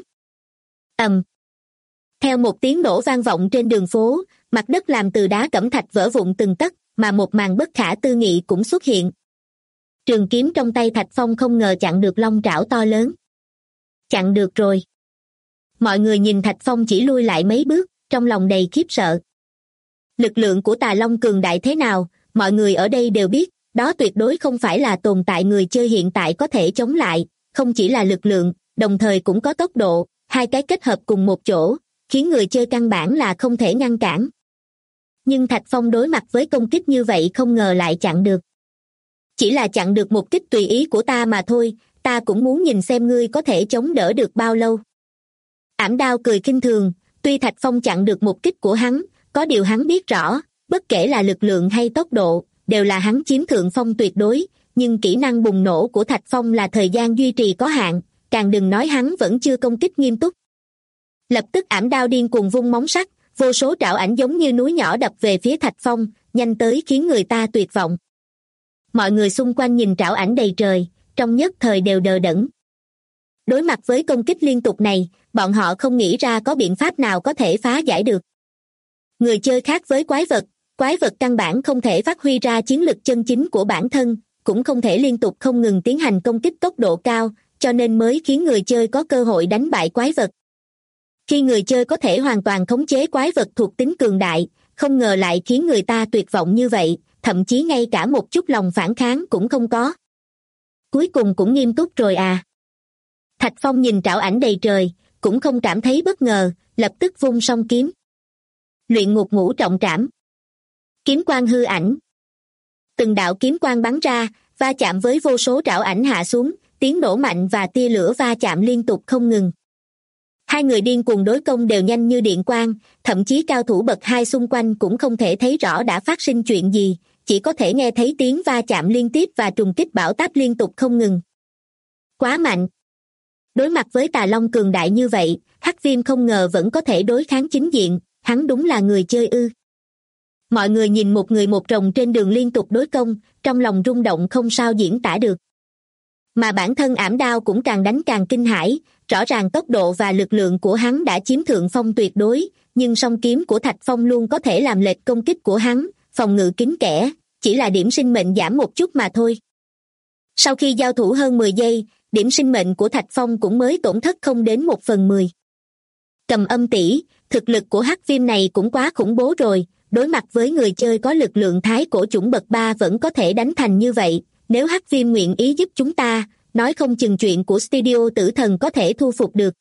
Ầm. Theo một tiếng nổ vang vọng trên đường phố, mặt đất làm từ đá cẩm thạch vỡ vụn từng tấc, mà một màn bất khả tư nghị cũng xuất hiện. Trường kiếm trong tay Thạch Phong không ngờ chặn được long trảo to lớn. Chặn được rồi. Mọi người nhìn Thạch Phong chỉ lui lại mấy bước, trong lòng đầy khiếp sợ. Lực lượng của Tà Long cường đại thế nào, mọi người ở đây đều biết, đó tuyệt đối không phải là tồn tại người chơi hiện tại có thể chống lại, không chỉ là lực lượng, đồng thời cũng có tốc độ, hai cái kết hợp cùng một chỗ, khiến người chơi căn bản là không thể ngăn cản. Nhưng Thạch Phong đối mặt với công kích như vậy không ngờ lại chặn được. Chỉ là chặn được một kích tùy ý của ta mà thôi, ta cũng muốn nhìn xem ngươi có thể chống đỡ được bao lâu. Ảm đao cười khinh thường, tuy Thạch Phong chặn được một kích của hắn, có điều hắn biết rõ, bất kể là lực lượng hay tốc độ, đều là hắn chiếm thượng phong tuyệt đối, nhưng kỹ năng bùng nổ của Thạch Phong là thời gian duy trì có hạn, càng đừng nói hắn vẫn chưa công kích nghiêm túc. Lập tức ảm đao điên cuồng vung móng sắt, vô số trảo ảnh giống như núi nhỏ đập về phía Thạch Phong, nhanh tới khiến người ta tuyệt vọng. Mọi người xung quanh nhìn trảo ảnh đầy trời, trong nhất thời đều đờ đẫn. Đối mặt với công kích liên tục này, bọn họ không nghĩ ra có biện pháp nào có thể phá giải được. Người chơi khác với quái vật căn bản không thể phát huy ra chiến lực chân chính của bản thân, cũng không thể liên tục không ngừng tiến hành công kích tốc độ cao, cho nên mới khiến người chơi có cơ hội đánh bại quái vật. Khi người chơi có thể hoàn toàn khống chế quái vật thuộc tính cường đại, không ngờ lại khiến người ta tuyệt vọng như vậy, thậm chí ngay cả một chút lòng phản kháng cũng không có. Cuối cùng cũng nghiêm túc rồi à. Thạch Phong nhìn trảo ảnh đầy trời, cũng không cảm thấy bất ngờ, lập tức vung song kiếm. Luyện ngục ngũ trọng trảm. Kiếm quang hư ảnh. Từng đạo kiếm quang bắn ra, va chạm với vô số trảo ảnh hạ xuống, tiếng nổ mạnh và tia lửa va chạm liên tục không ngừng. Hai người điên cuồng đối công đều nhanh như điện quang, thậm chí cao thủ bậc 2 xung quanh cũng không thể thấy rõ đã phát sinh chuyện gì, chỉ có thể nghe thấy tiếng va chạm liên tiếp và trùng kích bão táp liên tục không ngừng. Quá mạnh. Đối mặt với Tà Long cường đại như vậy, Hắc Viêm không ngờ vẫn có thể đối kháng chính diện, hắn đúng là người chơi ư. Mọi người nhìn một người một rồng trên đường liên tục đối công, trong lòng rung động không sao diễn tả được. Mà bản thân ảm đao cũng càng đánh càng kinh hãi, rõ ràng tốc độ và lực lượng của hắn đã chiếm thượng phong tuyệt đối, nhưng song kiếm của Thạch Phong luôn có thể làm lệch công kích của hắn, phòng ngự kín kẽ, chỉ là điểm sinh mệnh giảm một chút mà thôi. Sau khi giao thủ hơn 10 giây, điểm sinh mệnh của Thạch Phong cũng mới tổn thất không đến 1/10. Cầm Âm tỷ, thực lực của Hắc Viêm này cũng quá khủng bố rồi, đối mặt với người chơi có lực lượng thái cổ chủng bậc 3 vẫn có thể đánh thành như vậy, nếu Hắc Viêm nguyện ý giúp chúng ta, nói không chừng chuyện của studio Tử Thần có thể thu phục được.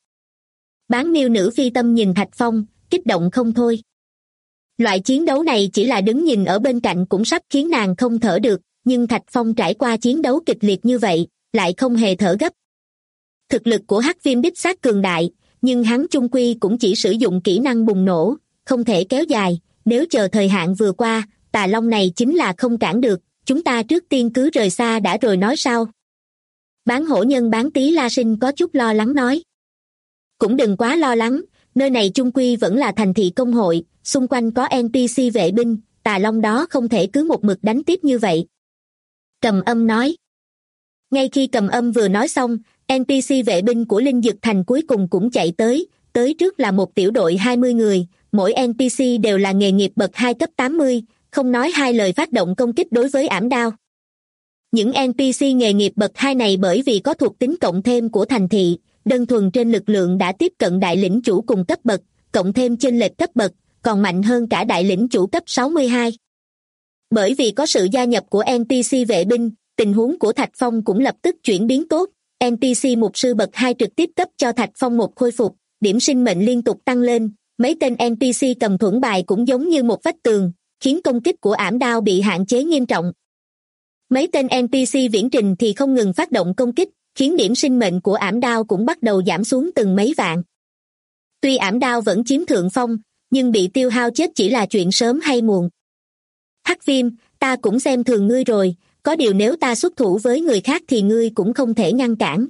Bán miêu nữ phi tâm nhìn Thạch Phong, kích động không thôi. Loại chiến đấu này chỉ là đứng nhìn ở bên cạnh cũng sắp khiến nàng không thở được, nhưng Thạch Phong trải qua chiến đấu kịch liệt như vậy, lại không hề thở gấp. Thực lực của Hắc Viêm đích xác cường đại, nhưng hắn chung quy cũng chỉ sử dụng kỹ năng bùng nổ, không thể kéo dài, nếu chờ thời hạn vừa qua, tà long này chính là không cản được, chúng ta trước tiên cứ rời xa đã rồi nói sau. Bán hổ nhân bán tí La Sinh có chút lo lắng nói. Cũng đừng quá lo lắng, nơi này chung quy vẫn là thành thị công hội, xung quanh có NPC vệ binh, tà long đó không thể cứ một mực đánh tiếp như vậy. Cầm Âm nói. Ngay khi Cầm Âm vừa nói xong, NPC vệ binh của Linh Dực Thành cuối cùng cũng chạy tới trước là một tiểu đội 20 người, mỗi NPC đều là nghề nghiệp bậc 2 cấp 80, không nói hai lời phát động công kích đối với ảm đao. Những NPC nghề nghiệp bậc 2 này bởi vì có thuộc tính cộng thêm của thành thị, đơn thuần trên lực lượng đã tiếp cận đại lĩnh chủ cùng cấp bậc, cộng thêm chênh lệch cấp bậc, còn mạnh hơn cả đại lĩnh chủ cấp 62. Bởi vì có sự gia nhập của NPC vệ binh, tình huống của Thạch Phong cũng lập tức chuyển biến tốt. NPC mục sư bậc 2 trực tiếp cấp cho Thạch Phong một khôi phục, điểm sinh mệnh liên tục tăng lên, mấy tên NPC cầm thuẫn bài cũng giống như một vách tường, khiến công kích của ảm đao bị hạn chế nghiêm trọng. Mấy tên NPC viễn trình thì không ngừng phát động công kích, khiến điểm sinh mệnh của ảm đao cũng bắt đầu giảm xuống từng mấy vạn. Tuy ảm đao vẫn chiếm thượng phong, nhưng bị tiêu hao chết chỉ là chuyện sớm hay muộn. Hắc Viêm, ta cũng xem thường ngươi rồi, có điều nếu ta xuất thủ với người khác thì ngươi cũng không thể ngăn cản.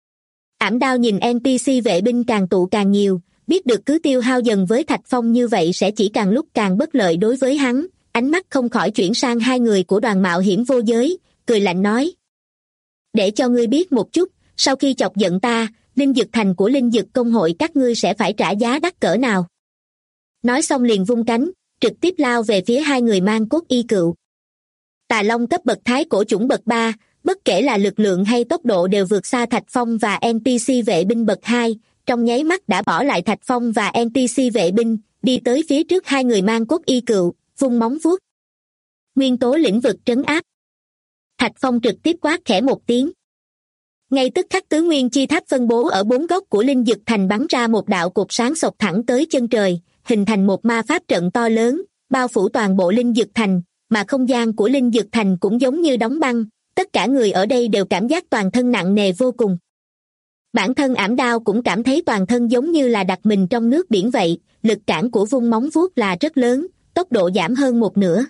Ảm đao nhìn NPC vệ binh càng tụ càng nhiều, biết được cứ tiêu hao dần với Thạch Phong như vậy sẽ chỉ càng lúc càng bất lợi đối với hắn, ánh mắt không khỏi chuyển sang hai người của đoàn mạo hiểm vô giới, cười lạnh nói. Để cho ngươi biết một chút, sau khi chọc giận ta, Linh Dực Thành của Linh Dực Công hội các ngươi sẽ phải trả giá đắt cỡ nào. Nói xong liền vung cánh, trực tiếp lao về phía hai người mang cốt y cựu. Tà Long cấp bậc thái cổ chủng bậc 3, bất kể là lực lượng hay tốc độ đều vượt xa Thạch Phong và NPC vệ binh bậc 2, trong nháy mắt đã bỏ lại Thạch Phong và NPC vệ binh, đi tới phía trước hai người mang cốt y cựu, vung móng vuốt. Nguyên tố lĩnh vực trấn áp. Thạch Phong trực tiếp quát khẽ một tiếng. Ngay tức khắc tứ nguyên chi tháp phân bố ở bốn góc của Linh Dực Thành bắn ra một đạo cột sáng xộc thẳng tới chân trời, hình thành một ma pháp trận to lớn, bao phủ toàn bộ Linh Dực Thành, mà không gian của Linh Dực Thành cũng giống như đóng băng, tất cả người ở đây đều cảm giác toàn thân nặng nề vô cùng. Bản thân ảm đao cũng cảm thấy toàn thân giống như là đặt mình trong nước biển vậy, lực cản của vung móng vuốt là rất lớn, tốc độ giảm hơn một nửa.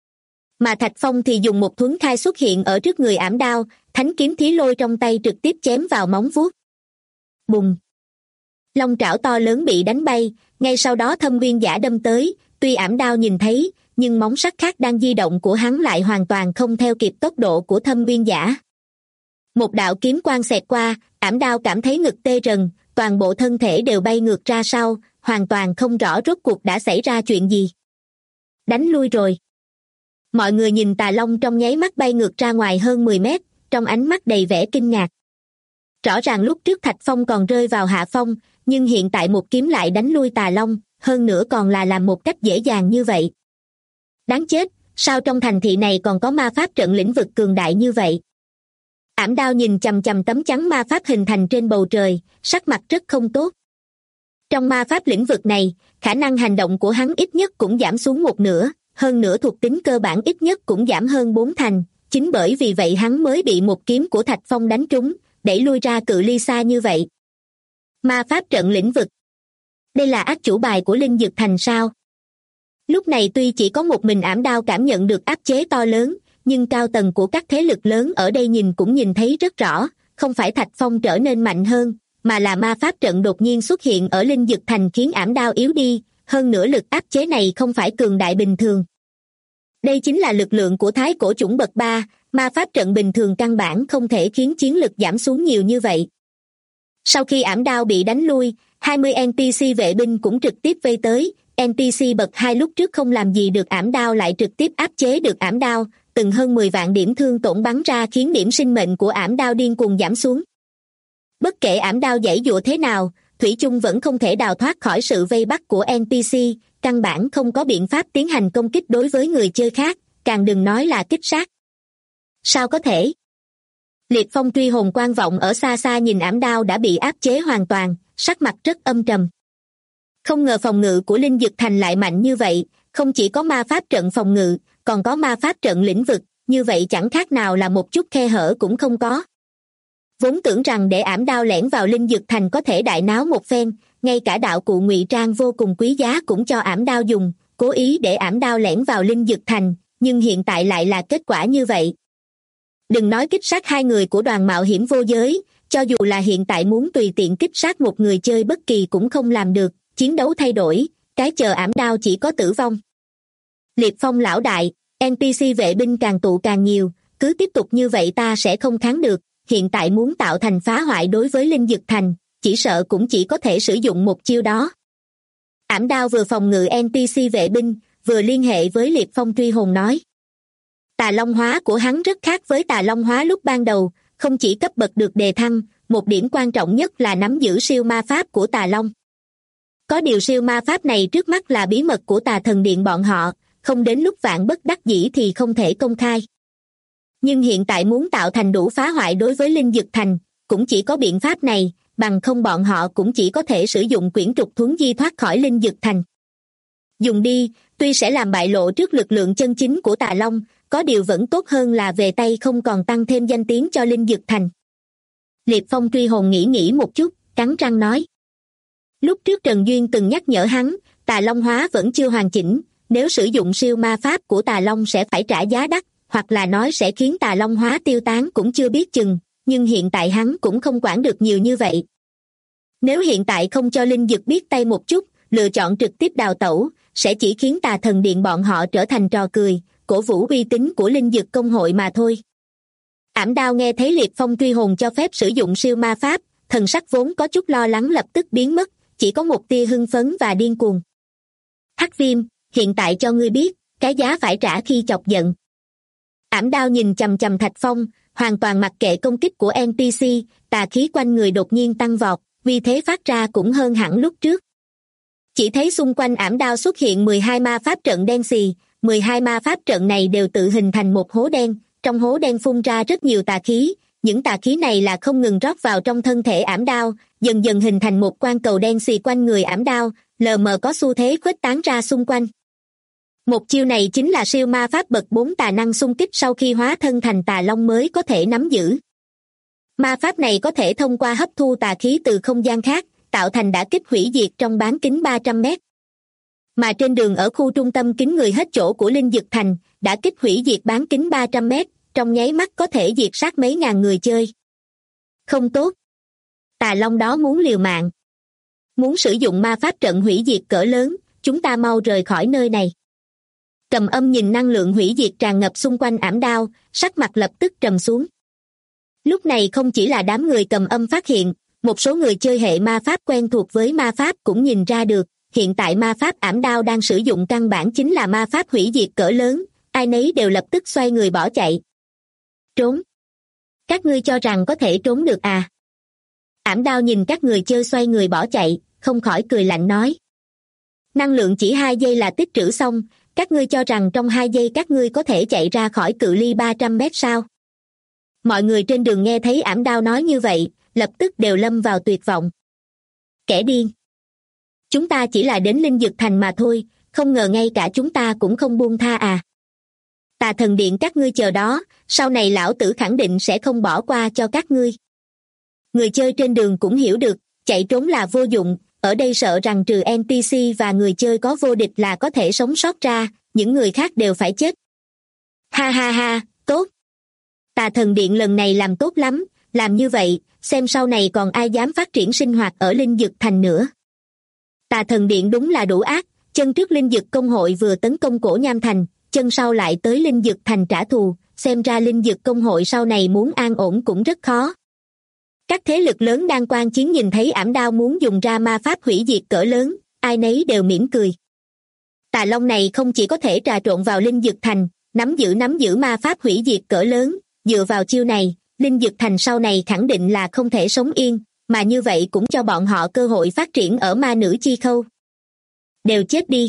Mà Thạch Phong thì dùng một thuấn khai xuất hiện ở trước người ảm đao, thánh kiếm thí lôi trong tay trực tiếp chém vào móng vuốt. Bùng! Long trảo to lớn bị đánh bay, ngay sau đó Thâm Nguyên Giả đâm tới, tuy ảm đao nhìn thấy, nhưng móng sắc khác đang di động của hắn lại hoàn toàn không theo kịp tốc độ của Thâm Nguyên Giả. Một đạo kiếm quang xẹt qua, ảm đao cảm thấy ngực tê rần, toàn bộ thân thể đều bay ngược ra sau, hoàn toàn không rõ rốt cuộc đã xảy ra chuyện gì. Đánh lui rồi. Mọi người nhìn Tà Long trong nháy mắt bay ngược ra ngoài hơn 10 mét, trong ánh mắt đầy vẻ kinh ngạc. Rõ ràng lúc trước Thạch Phong còn rơi vào hạ phong, nhưng hiện tại một kiếm lại đánh lui Tà Long, hơn nữa còn là làm một cách dễ dàng như vậy. Đáng chết, sao trong thành thị này còn có ma pháp trận lĩnh vực cường đại như vậy? Ảm đao nhìn chằm chằm tấm chắn ma pháp hình thành trên bầu trời, sắc mặt rất không tốt. Trong ma pháp lĩnh vực này, khả năng hành động của hắn ít nhất cũng giảm xuống một nửa, hơn nữa thuộc tính cơ bản ít nhất cũng giảm hơn 4 thành, chính bởi vì vậy hắn mới bị một kiếm của Thạch Phong đánh trúng, đẩy lui ra cự ly xa như vậy. Ma pháp trận lĩnh vực. Đây là ác chủ bài của Linh Dực Thành sao? Lúc này tuy chỉ có một mình ảm đao cảm nhận được áp chế to lớn, nhưng cao tầng của các thế lực lớn ở đây nhìn cũng nhìn thấy rất rõ, không phải Thạch Phong trở nên mạnh hơn, mà là ma pháp trận đột nhiên xuất hiện ở Linh Dực Thành khiến ảm đao yếu đi, hơn nữa lực áp chế này không phải cường đại bình thường. Đây chính là lực lượng của thái cổ chủng bậc 3, ma pháp trận bình thường căn bản không thể khiến chiến lực giảm xuống nhiều như vậy. Sau khi ảm đao bị đánh lui, 20 NPC vệ binh cũng trực tiếp vây tới, NPC bậc 2 lúc trước không làm gì được ảm đao lại trực tiếp áp chế được ảm đao, từng hơn 10 vạn điểm thương tổn bắn ra khiến điểm sinh mệnh của ảm đao điên cuồng giảm xuống. Bất kể ảm đao giãy giụa thế nào, thủy chung vẫn không thể đào thoát khỏi sự vây bắt của NPC, căn bản không có biện pháp tiến hành công kích đối với người chơi khác, càng đừng nói là kích sát. Sao có thể? Liệt Phong truy hồn quan vọng ở xa xa nhìn ảm đao đã bị áp chế hoàn toàn, sắc mặt rất âm trầm. Không ngờ phòng ngự của Linh Dực Thành lại mạnh như vậy, không chỉ có ma pháp trận phòng ngự, còn có ma pháp trận lĩnh vực, như vậy chẳng khác nào là một chút khe hở cũng không có. Vốn tưởng rằng để ảm đao lẻn vào linh dực thành có thể đại náo một phen, ngay cả đạo cụ ngụy trang vô cùng quý giá cũng cho ảm đao dùng, cố ý để ảm đao lẻn vào linh dực thành, nhưng hiện tại lại là kết quả như vậy. Đừng nói kích sát hai người của đoàn mạo hiểm vô giới, cho dù là hiện tại muốn tùy tiện kích sát một người chơi bất kỳ cũng không làm được, chiến đấu thay đổi, cái chờ ảm đao chỉ có tử vong. Liệt Phong lão đại, NPC vệ binh càng tụ càng nhiều, cứ tiếp tục như vậy ta sẽ không kháng được, hiện tại muốn tạo thành phá hoại đối với linh dực thành, chỉ sợ cũng chỉ có thể sử dụng một chiêu đó. Ảm đao vừa phòng ngự NPC vệ binh, vừa liên hệ với Liệt Phong truy hồn nói. Tà Long hóa của hắn rất khác với Tà Long hóa lúc ban đầu, không chỉ cấp bậc được đề thăng, một điểm quan trọng nhất là nắm giữ siêu ma pháp của Tà Long. Có điều siêu ma pháp này trước mắt là bí mật của Tà Thần Điện bọn họ, không đến lúc vạn bất đắc dĩ thì không thể công khai. Nhưng hiện tại muốn tạo thành đủ phá hoại đối với linh dực thành, cũng chỉ có biện pháp này, bằng không bọn họ cũng chỉ có thể sử dụng quyển trục thuấn di thoát khỏi linh dực thành. Dùng đi, tuy sẽ làm bại lộ trước lực lượng chân chính của Tà Long, có điều vẫn tốt hơn là về tay không còn tăng thêm danh tiếng cho linh dực thành. Liệt Phong truy hồn nghĩ một chút, cắn răng nói. Lúc trước Trần Duyên từng nhắc nhở hắn, Tà Long hóa vẫn chưa hoàn chỉnh, nếu sử dụng siêu ma pháp của Tà Long sẽ phải trả giá đắt, hoặc là nói sẽ khiến Tà Long hóa tiêu tán cũng chưa biết chừng, nhưng hiện tại hắn cũng không quản được nhiều như vậy. Nếu hiện tại không cho linh dực biết tay một chút, lựa chọn trực tiếp đào tẩu, sẽ chỉ khiến Tà Thần Điện bọn họ trở thành trò cười, cổ vũ uy tín của linh dực công hội mà thôi. Ảm đao nghe thấy Liệt Phong truy hồn cho phép sử dụng siêu ma pháp, thần sắc vốn có chút lo lắng lập tức biến mất, chỉ có một tia hưng phấn và điên cuồng. Hắc Viêm, hiện tại cho ngươi biết, cái giá phải trả khi chọc giận. Ảm đao nhìn chằm chằm Thạch Phong, hoàn toàn mặc kệ công kích của NPC, tà khí quanh người đột nhiên tăng vọt, uy thế phát ra cũng hơn hẳn lúc trước. Chỉ thấy xung quanh ảm đao xuất hiện 12 ma pháp trận đen xì, 12 ma pháp trận này đều tự hình thành một hố đen, trong hố đen phun ra rất nhiều tà khí, những tà khí này là không ngừng rót vào trong thân thể ảm đao, dần dần hình thành một quang cầu đen xì quanh người ảm đao, lờ mờ có xu thế khuếch tán ra xung quanh. Một chiêu này chính là siêu ma pháp bậc 4 tà năng xung kích sau khi hóa thân thành Tà Long mới có thể nắm giữ. Ma pháp này có thể thông qua hấp thu tà khí từ không gian khác, tạo thành đả kích hủy diệt trong bán kính 300 mét. Mà trên đường ở khu trung tâm kín người hết chỗ của linh dực thành, đả kích hủy diệt bán kính 300 mét, trong nháy mắt có thể diệt sát mấy ngàn người chơi. Không tốt. Tà Long đó muốn liều mạng. Muốn sử dụng ma pháp trận hủy diệt cỡ lớn, chúng ta mau rời khỏi nơi này. Cầm Âm nhìn năng lượng hủy diệt tràn ngập xung quanh ảm đao, sắc mặt lập tức trầm xuống. Lúc này không chỉ là đám người Cầm Âm phát hiện, một số người chơi hệ ma pháp quen thuộc với ma pháp cũng nhìn ra được, hiện tại ma pháp ảm đao đang sử dụng căn bản chính là ma pháp hủy diệt cỡ lớn, ai nấy đều lập tức xoay người bỏ chạy. Trốn. Các ngươi cho rằng có thể trốn được à? Ảm đao nhìn các người chơi xoay người bỏ chạy, không khỏi cười lạnh nói. Năng lượng chỉ 2 giây là tích trữ xong, các ngươi cho rằng trong 2 giây các ngươi có thể chạy ra khỏi cự ly 300 mét sao? Mọi người trên đường nghe thấy ảm đao nói như vậy, lập tức đều lâm vào tuyệt vọng. Kẻ điên. Chúng ta chỉ là đến linh dực thành mà thôi, không ngờ ngay cả chúng ta cũng không buông tha à. Tà Thần Điện các ngươi chờ đó, sau này lão tử khẳng định sẽ không bỏ qua cho các ngươi. Người chơi trên đường cũng hiểu được, chạy trốn là vô dụng, ở đây sợ rằng trừ NPC và người chơi có vô địch là có thể sống sót ra, những người khác đều phải chết. Ha ha ha, tốt. Tà Thần Điện lần này làm tốt lắm, làm như vậy, xem sau này còn ai dám phát triển sinh hoạt ở linh dực thành nữa. Tà Thần Điện đúng là đủ ác, chân trước linh dực công hội vừa tấn công Cổ Nham Thành, chân sau lại tới linh dực thành trả thù, xem ra linh dực công hội sau này muốn an ổn cũng rất khó. Các thế lực lớn đang quan chiến nhìn thấy ảm đao muốn dùng ra ma pháp hủy diệt cỡ lớn, ai nấy đều mỉm cười. Tà Long này không chỉ có thể trà trộn vào linh dực thành, nắm giữ ma pháp hủy diệt cỡ lớn, dựa vào chiêu này, linh dực thành sau này khẳng định là không thể sống yên, mà như vậy cũng cho bọn họ cơ hội phát triển ở ma nữ chi khâu. Đều chết đi.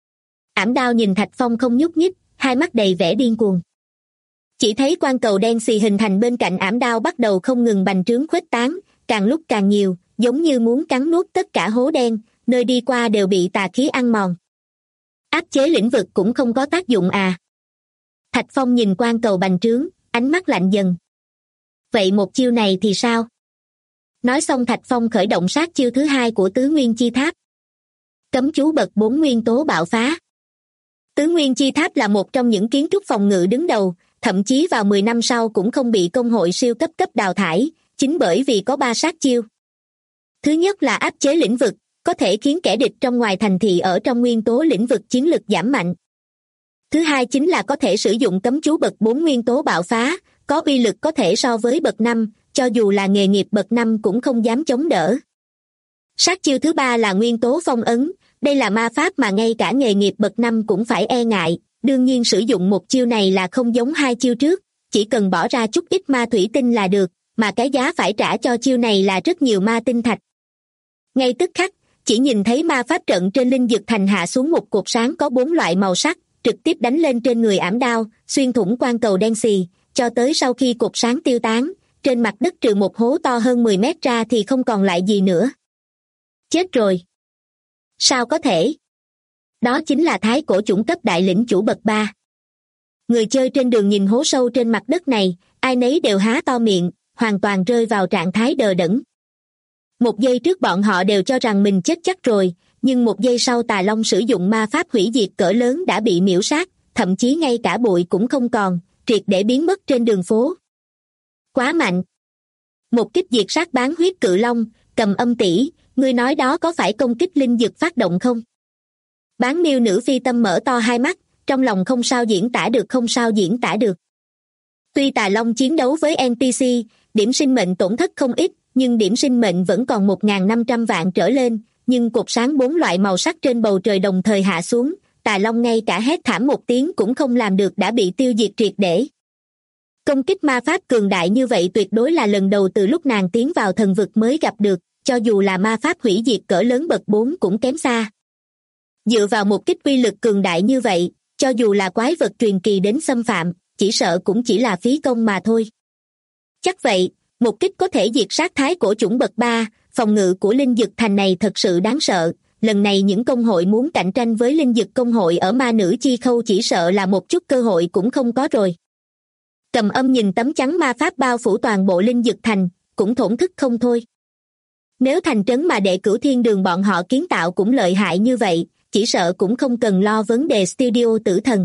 Ảm đao nhìn Thạch Phong không nhúc nhích, hai mắt đầy vẻ điên cuồng. Chỉ thấy quang cầu đen xì hình thành bên cạnh ảm đao bắt đầu không ngừng bành trướng khuếch tán, càng lúc càng nhiều, giống như muốn cắn nuốt tất cả hố đen, nơi đi qua đều bị tà khí ăn mòn. Áp chế lĩnh vực cũng không có tác dụng à? Thạch Phong nhìn quang cầu bành trướng, ánh mắt lạnh dần. Vậy một chiêu này thì sao? Nói xong Thạch Phong khởi động sát chiêu thứ hai của Tứ Nguyên Chi Tháp. Cấm chú bậc 4 nguyên tố bạo phá. Tứ Nguyên Chi Tháp là một trong những kiến trúc phòng ngự đứng đầu, thậm chí vào 10 năm sau cũng không bị công hội siêu cấp đào thải, chính bởi vì có 3 sát chiêu. Thứ nhất là áp chế lĩnh vực, có thể khiến kẻ địch trong ngoài thành thị ở trong nguyên tố lĩnh vực chiến lực giảm mạnh. Thứ hai chính là có thể sử dụng cấm chú bậc 4 nguyên tố bạo phá, có uy lực có thể so với bậc 5, cho dù là nghề nghiệp bậc 5 cũng không dám chống đỡ. Sát chiêu thứ ba là nguyên tố phong ấn, đây là ma pháp mà ngay cả nghề nghiệp bậc 5 cũng phải e ngại, đương nhiên sử dụng một chiêu này là không giống hai chiêu trước, chỉ cần bỏ ra chút ít ma thủy tinh là được, mà cái giá phải trả cho chiêu này là rất nhiều ma tinh thạch. Ngay tức khắc, chỉ nhìn thấy ma pháp trận trên Linh Dực Thành hạ xuống một cột sáng có 4 loại màu sắc, trực tiếp đánh lên trên người ảm đao, xuyên thủng quang cầu đen xì, cho tới sau khi cột sáng tiêu tán, trên mặt đất trừ một hố to hơn 10 mét ra thì không còn lại gì nữa. Chết rồi! Sao có thể? Đó chính là thái cổ chủng cấp đại lĩnh chủ bậc 3. Người chơi trên đường nhìn hố sâu trên mặt đất này, ai nấy đều há to miệng, hoàn toàn rơi vào trạng thái đờ đẫn. Một giây trước bọn họ đều cho rằng mình chết chắc rồi, nhưng một giây sau Tà Long sử dụng ma pháp hủy diệt cỡ lớn đã bị miễu sát, thậm chí ngay cả bụi cũng không còn, triệt để biến mất trên đường phố. Quá mạnh! Một kích diệt sát bán huyết cự long, Cầm Âm tỷ, ngươi nói đó có phải công kích linh dực phát động không? Bán miêu nữ phi tâm mở to hai mắt, trong lòng không sao diễn tả được. Tuy Tà Long chiến đấu với NPC, điểm sinh mệnh tổn thất không ít, nhưng điểm sinh mệnh vẫn còn 1.500 vạn trở lên, nhưng cột sáng 4 loại màu sắc trên bầu trời đồng thời hạ xuống, Tà Long ngay cả hét thảm một tiếng cũng không làm được đã bị tiêu diệt triệt để. Công kích ma pháp cường đại như vậy tuyệt đối là lần đầu từ lúc nàng tiến vào thần vực mới gặp được, cho dù là ma pháp hủy diệt cỡ lớn bậc 4 cũng kém xa. Dựa vào một kích uy lực cường đại như vậy, cho dù là quái vật truyền kỳ đến xâm phạm, chỉ sợ cũng chỉ là phí công mà thôi. Chắc vậy, một kích có thể diệt sát thái cổ chủng bậc 3, phòng ngự của Linh Dực Thành này thật sự đáng sợ. Lần này những công hội muốn cạnh tranh với Linh Dực công hội ở Ma Nữ Chi Khâu chỉ sợ là một chút cơ hội cũng không có rồi. Cầm Âm nhìn tấm chắn ma pháp bao phủ toàn bộ Linh Dực Thành, cũng thổn thức không thôi. Nếu thành trấn mà đệ Cửu Thiên Đường bọn họ kiến tạo cũng lợi hại như vậy, chỉ sợ cũng không cần lo vấn đề studio tử thần.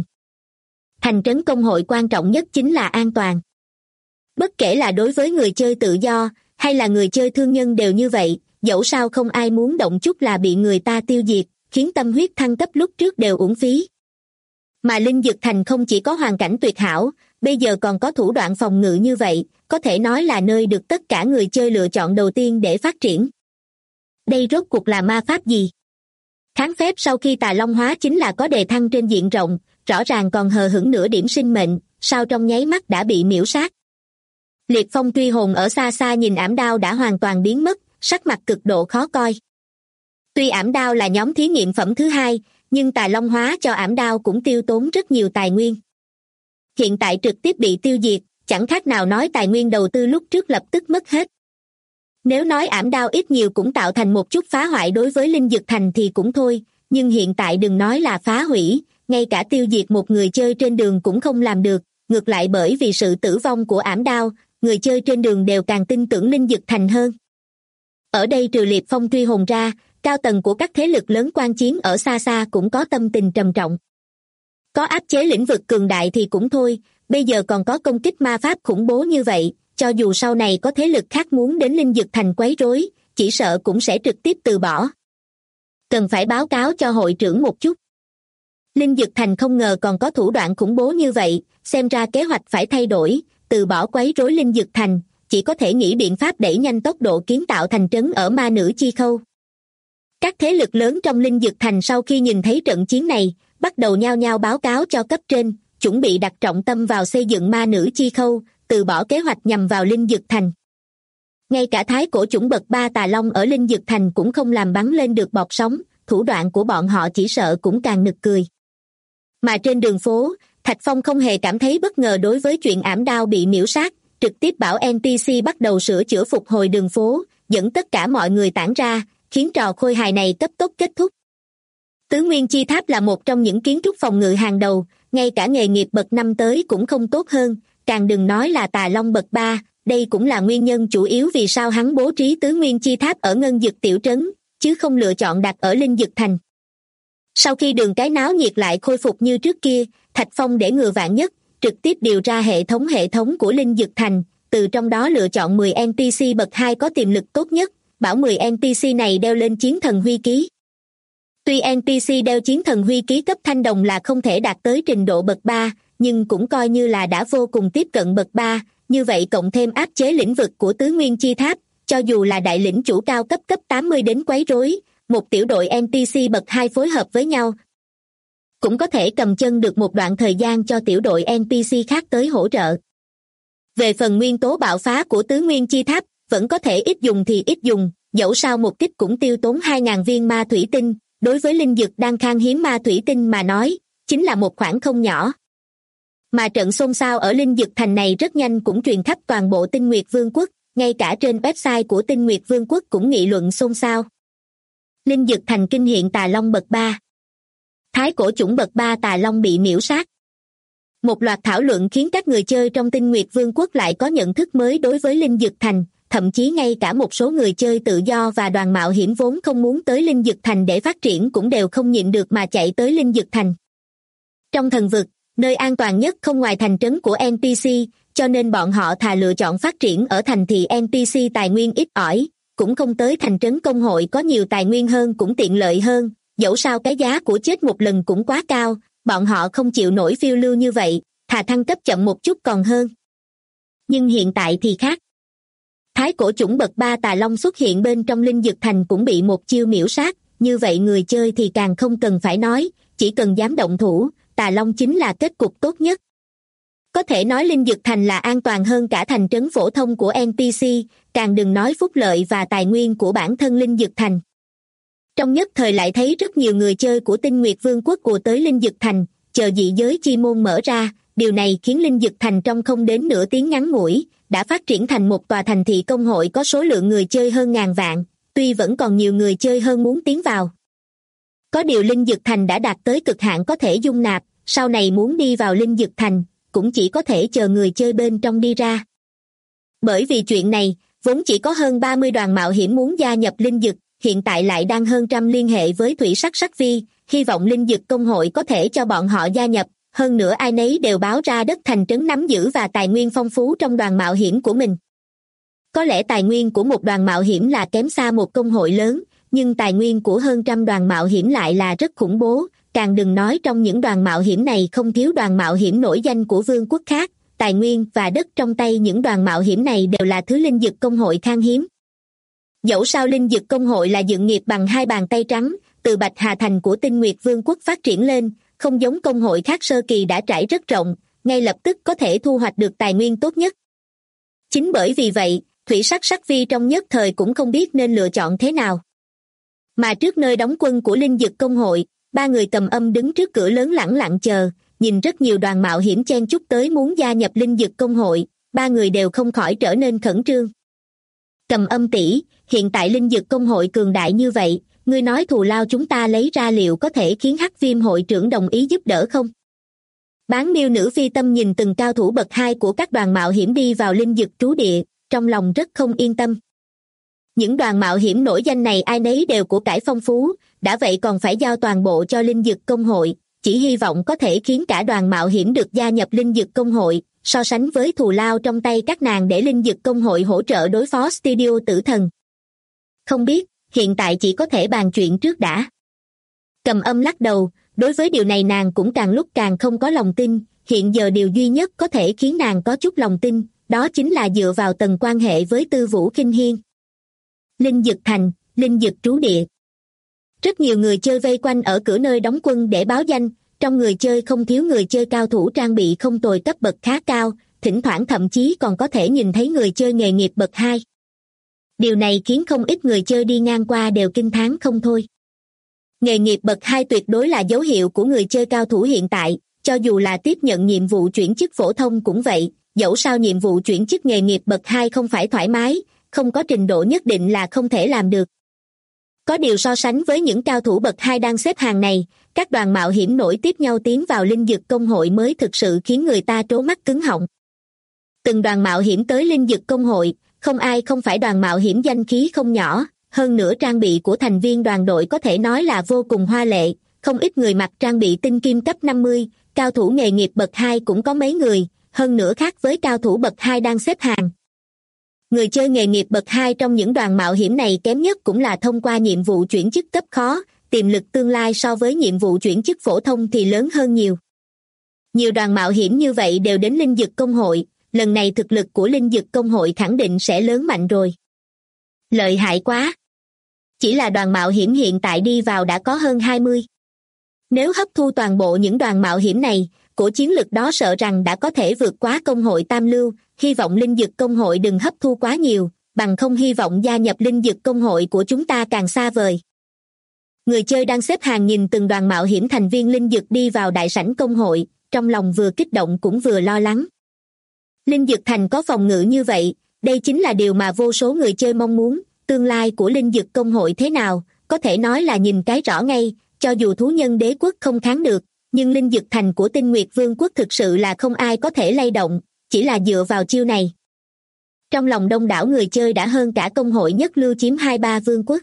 Thành trấn công hội quan trọng nhất chính là an toàn. Bất kể là đối với người chơi tự do, hay là người chơi thương nhân đều như vậy, dẫu sao không ai muốn động chút là bị người ta tiêu diệt, khiến tâm huyết thăng cấp lúc trước đều uổng phí. Mà Linh Dực Thành không chỉ có hoàn cảnh tuyệt hảo, bây giờ còn có thủ đoạn phòng ngự như vậy, có thể nói là nơi được tất cả người chơi lựa chọn đầu tiên để phát triển. Đây rốt cuộc là ma pháp gì? Kháng phép sau khi Tà Long hóa chính là có đề thăng trên diện rộng, rõ ràng còn hờ hững nửa điểm sinh mệnh, sao trong nháy mắt đã bị miễu sát. Liệt Phong truy hồn ở xa xa nhìn ảm đao đã hoàn toàn biến mất, sắc mặt cực độ khó coi. Tuy ảm đao là nhóm thí nghiệm phẩm thứ hai, nhưng Tà Long hóa cho ảm đao cũng tiêu tốn rất nhiều tài nguyên. Hiện tại trực tiếp bị tiêu diệt, chẳng khác nào nói tài nguyên đầu tư lúc trước lập tức mất hết. Nếu nói ảm đao ít nhiều cũng tạo thành một chút phá hoại đối với Linh Dực Thành thì cũng thôi, nhưng hiện tại đừng nói là phá hủy, ngay cả tiêu diệt một người chơi trên đường cũng không làm được, ngược lại bởi vì sự tử vong của ảm đao, người chơi trên đường đều càng tin tưởng Linh Dực Thành hơn. Ở đây trừ Liệt Phong truy hồn ra, cao tầng của các thế lực lớn quan chiến ở xa xa cũng có tâm tình trầm trọng. Có áp chế lĩnh vực cường đại thì cũng thôi, bây giờ còn có công kích ma pháp khủng bố như vậy, cho dù sau này có thế lực khác muốn đến Linh Dực Thành quấy rối, chỉ sợ cũng sẽ trực tiếp từ bỏ. Cần phải báo cáo cho hội trưởng một chút. Linh Dực Thành không ngờ còn có thủ đoạn khủng bố như vậy, xem ra kế hoạch phải thay đổi, từ bỏ quấy rối Linh Dực Thành, chỉ có thể nghĩ biện pháp đẩy nhanh tốc độ kiến tạo thành trấn ở Ma Nữ Chi Khâu. Các thế lực lớn trong Linh Dực Thành sau khi nhìn thấy trận chiến này, bắt đầu nhao nhao báo cáo cho cấp trên, chuẩn bị đặt trọng tâm vào xây dựng Ma Nữ Chi Khâu, từ bỏ kế hoạch nhằm vào Linh Dực Thành. Ngay cả thái cổ chủng bậc 3 Tà Long ở Linh Dực Thành cũng không làm bắn lên được bọt sóng, thủ đoạn của bọn họ chỉ sợ cũng càng nực cười. Mà trên đường phố, Thạch Phong không hề cảm thấy bất ngờ đối với chuyện ảm đao bị miễu sát, trực tiếp bảo NPC bắt đầu sửa chữa phục hồi đường phố, dẫn tất cả mọi người tản ra, khiến trò khôi hài này cấp tốc kết thúc. Tứ Nguyên Chi Tháp là một trong những kiến trúc phòng ngự hàng đầu, ngay cả nghề nghiệp bậc 5 tới cũng không tốt hơn, càng đừng nói là Tà Long bậc 3, đây cũng là nguyên nhân chủ yếu vì sao hắn bố trí Tứ Nguyên Chi Tháp ở Ngân Dực tiểu trấn, chứ không lựa chọn đặt ở Linh Dực thành. Sau khi đường cái náo nhiệt lại khôi phục như trước kia, Thạch Phong để ngừa vạn nhất, trực tiếp điều ra hệ thống của Linh Dực thành, từ trong đó lựa chọn 10 NPC bậc 2 có tiềm lực tốt nhất, bảo 10 NPC này đeo lên chiến thần huy ký. Tuy NPC đeo chiến thần huy ký cấp thanh đồng là không thể đạt tới trình độ bậc 3, nhưng cũng coi như là đã vô cùng tiếp cận bậc 3, như vậy cộng thêm áp chế lĩnh vực của Tứ Nguyên Chi Tháp, cho dù là đại lĩnh chủ cao cấp 80 đến quấy rối, một tiểu đội NPC bậc 2 phối hợp với nhau, cũng có thể cầm chân được một đoạn thời gian cho tiểu đội NPC khác tới hỗ trợ. Về phần nguyên tố bạo phá của Tứ Nguyên Chi Tháp, vẫn có thể ít dùng thì ít dùng, dẫu sao một kích cũng tiêu tốn 2.000 viên ma thủy tinh, đối với linh dực đang khan hiếm ma thủy tinh mà nói, chính là một khoản không nhỏ. Mà trận xôn xao ở Linh Dực thành này rất nhanh cũng truyền khắp toàn bộ Tinh Nguyệt Vương quốc, ngay cả trên website của Tinh Nguyệt Vương quốc cũng nghị luận xôn xao. Linh Dực thành kinh hiện Tà Long bậc 3. Thái cổ chủng bậc 3 Tà Long bị miễu sát. Một loạt thảo luận khiến các người chơi trong Tinh Nguyệt Vương quốc lại có nhận thức mới đối với Linh Dực thành, thậm chí ngay cả một số người chơi tự do và đoàn mạo hiểm vốn không muốn tới Linh Dực thành để phát triển cũng đều không nhịn được mà chạy tới Linh Dực thành. Trong thần vực, nơi an toàn nhất không ngoài thành trấn của NPC, cho nên bọn họ thà lựa chọn phát triển ở thành thị NPC tài nguyên ít ỏi, cũng không tới thành trấn công hội có nhiều tài nguyên hơn cũng tiện lợi hơn, dẫu sao cái giá của chết một lần cũng quá cao, bọn họ không chịu nổi phiêu lưu như vậy, thà thăng cấp chậm một chút còn hơn. Nhưng hiện tại thì khác. Thái cổ chủng bậc 3 Tà Long xuất hiện bên trong Linh Dực thành cũng bị một chiêu miễu sát, như vậy người chơi thì càng không cần phải nói, chỉ cần dám động thủ, Tà Long chính là kết cục tốt nhất. Có thể nói Linh Dực thành là an toàn hơn cả thành trấn phổ thông của NPC, càng đừng nói phúc lợi và tài nguyên của bản thân Linh Dực thành. Trong nhất thời lại thấy rất nhiều người chơi của Tinh Nguyệt Vương quốc ùa tới Linh Dực thành, chờ dị giới chi môn mở ra, điều này khiến Linh Dực thành trong không đến nửa tiếng ngắn ngủi, đã phát triển thành một tòa thành thị công hội có số lượng người chơi hơn ngàn vạn, tuy vẫn còn nhiều người chơi hơn muốn tiến vào. Có điều Linh Dực thành đã đạt tới cực hạn có thể dung nạp, sau này muốn đi vào Linh Dực thành, cũng chỉ có thể chờ người chơi bên trong đi ra. Bởi vì chuyện này, vốn chỉ có hơn 30 đoàn mạo hiểm muốn gia nhập Linh Dực, hiện tại lại đang hơn trăm liên hệ với Thủy Sắc Sắc Vi, hy vọng Linh Dực công hội có thể cho bọn họ gia nhập, hơn nữa ai nấy đều báo ra đất thành trấn nắm giữ và tài nguyên phong phú trong đoàn mạo hiểm của mình. Có lẽ tài nguyên của một đoàn mạo hiểm là kém xa một công hội lớn, nhưng tài nguyên của hơn trăm đoàn mạo hiểm lại là rất khủng bố, càng đừng nói trong những đoàn mạo hiểm này không thiếu đoàn mạo hiểm nổi danh của vương quốc khác, tài nguyên và đất trong tay những đoàn mạo hiểm này đều là thứ Linh Dực công hội khan hiếm. Dẫu sao Linh Dực công hội là dựng nghiệp bằng hai bàn tay trắng, từ Bạch Hà thành của Tinh Nguyệt Vương quốc phát triển lên, không giống công hội khác sơ kỳ đã trải rất rộng, ngay lập tức có thể thu hoạch được tài nguyên tốt nhất. Chính bởi vì vậy, Thủy Sắc Sắc Vi trong nhất thời cũng không biết nên lựa chọn thế nào. Mà trước nơi đóng quân của Linh Dực công hội, ba người Cầm Âm đứng trước cửa lớn lẳng lặng chờ, nhìn rất nhiều đoàn mạo hiểm chen chúc tới muốn gia nhập Linh Dực công hội, ba người đều không khỏi trở nên khẩn trương. Cầm Âm tỷ, hiện tại Linh Dực công hội cường đại như vậy, ngươi nói thù lao chúng ta lấy ra liệu có thể khiến Hắc Viêm hội trưởng đồng ý giúp đỡ không? Bán miêu nữ phi tâm nhìn từng cao thủ bậc 2 của các đoàn mạo hiểm đi vào Linh Dực trú địa, trong lòng rất không yên tâm. Những đoàn mạo hiểm nổi danh này ai nấy đều của cải phong phú, đã vậy còn phải giao toàn bộ cho Linh Dực công hội, chỉ hy vọng có thể khiến cả đoàn mạo hiểm được gia nhập Linh Dực công hội, so sánh với thù lao trong tay các nàng để Linh Dực công hội hỗ trợ đối phó studio tử thần. Không biết, hiện tại chỉ có thể bàn chuyện trước đã. Cầm Âm lắc đầu, đối với điều này nàng cũng càng lúc càng không có lòng tin, hiện giờ điều duy nhất có thể khiến nàng có chút lòng tin, đó chính là dựa vào tầng quan hệ với Tư Vũ Kinh Hiên. Linh Dực thành, Linh Dực trú địa. Rất nhiều người chơi vây quanh ở cửa nơi đóng quân để báo danh, trong người chơi không thiếu người chơi cao thủ trang bị không tồi cấp bậc khá cao, thỉnh thoảng thậm chí còn có thể nhìn thấy người chơi nghề nghiệp bậc 2. Điều này khiến không ít người chơi đi ngang qua đều kinh thán không thôi. Nghề nghiệp bậc 2 tuyệt đối là dấu hiệu của người chơi cao thủ hiện tại, cho dù là tiếp nhận nhiệm vụ chuyển chức phổ thông cũng vậy, dẫu sao nhiệm vụ chuyển chức nghề nghiệp bậc 2 không phải thoải mái, không có trình độ nhất định là không thể làm được. Có điều so sánh với những cao thủ bậc 2 đang xếp hàng này, các đoàn mạo hiểm nổi tiếp nhau tiến vào linh dực công hội mới thực sự khiến người ta trố mắt cứng họng. Từng đoàn mạo hiểm tới linh dực công hội, không ai không phải đoàn mạo hiểm danh khí không nhỏ, hơn nữa trang bị của thành viên đoàn đội có thể nói là vô cùng hoa lệ, không ít người mặc trang bị tinh kim cấp 50, cao thủ nghề nghiệp bậc 2 cũng có mấy người, hơn nữa khác với cao thủ bậc 2 đang xếp hàng. Người chơi nghề nghiệp bậc 2 trong những đoàn mạo hiểm này kém nhất cũng là thông qua nhiệm vụ chuyển chức cấp khó, tiềm lực tương lai so với nhiệm vụ chuyển chức phổ thông thì lớn hơn nhiều. Nhiều đoàn mạo hiểm như vậy đều đến linh dực công hội, lần này thực lực của linh dực công hội khẳng định sẽ lớn mạnh rồi. Lợi hại quá! Chỉ là đoàn mạo hiểm hiện tại đi vào đã có hơn 20. Nếu hấp thu toàn bộ những đoàn mạo hiểm này, của chiến lực đó sợ rằng đã có thể vượt quá công hội Tam Lưu, hy vọng linh dực công hội đừng hấp thu quá nhiều, bằng không hy vọng gia nhập linh dực công hội của chúng ta càng xa vời. Người chơi đang xếp hàng nhìn từng đoàn mạo hiểm thành viên linh dực đi vào đại sảnh công hội, trong lòng vừa kích động cũng vừa lo lắng. Linh dực thành có phòng ngự như vậy, đây chính là điều mà vô số người chơi mong muốn, tương lai của linh dực công hội thế nào, có thể nói là nhìn cái rõ ngay, cho dù thú nhân đế quốc không kháng được, nhưng linh dực thành của Tinh Nguyệt Vương quốc thực sự là không ai có thể lay động, chỉ là dựa vào chiêu này. Trong lòng đông đảo người chơi đã hơn cả công hội nhất lưu chiếm 2-3 vương quốc.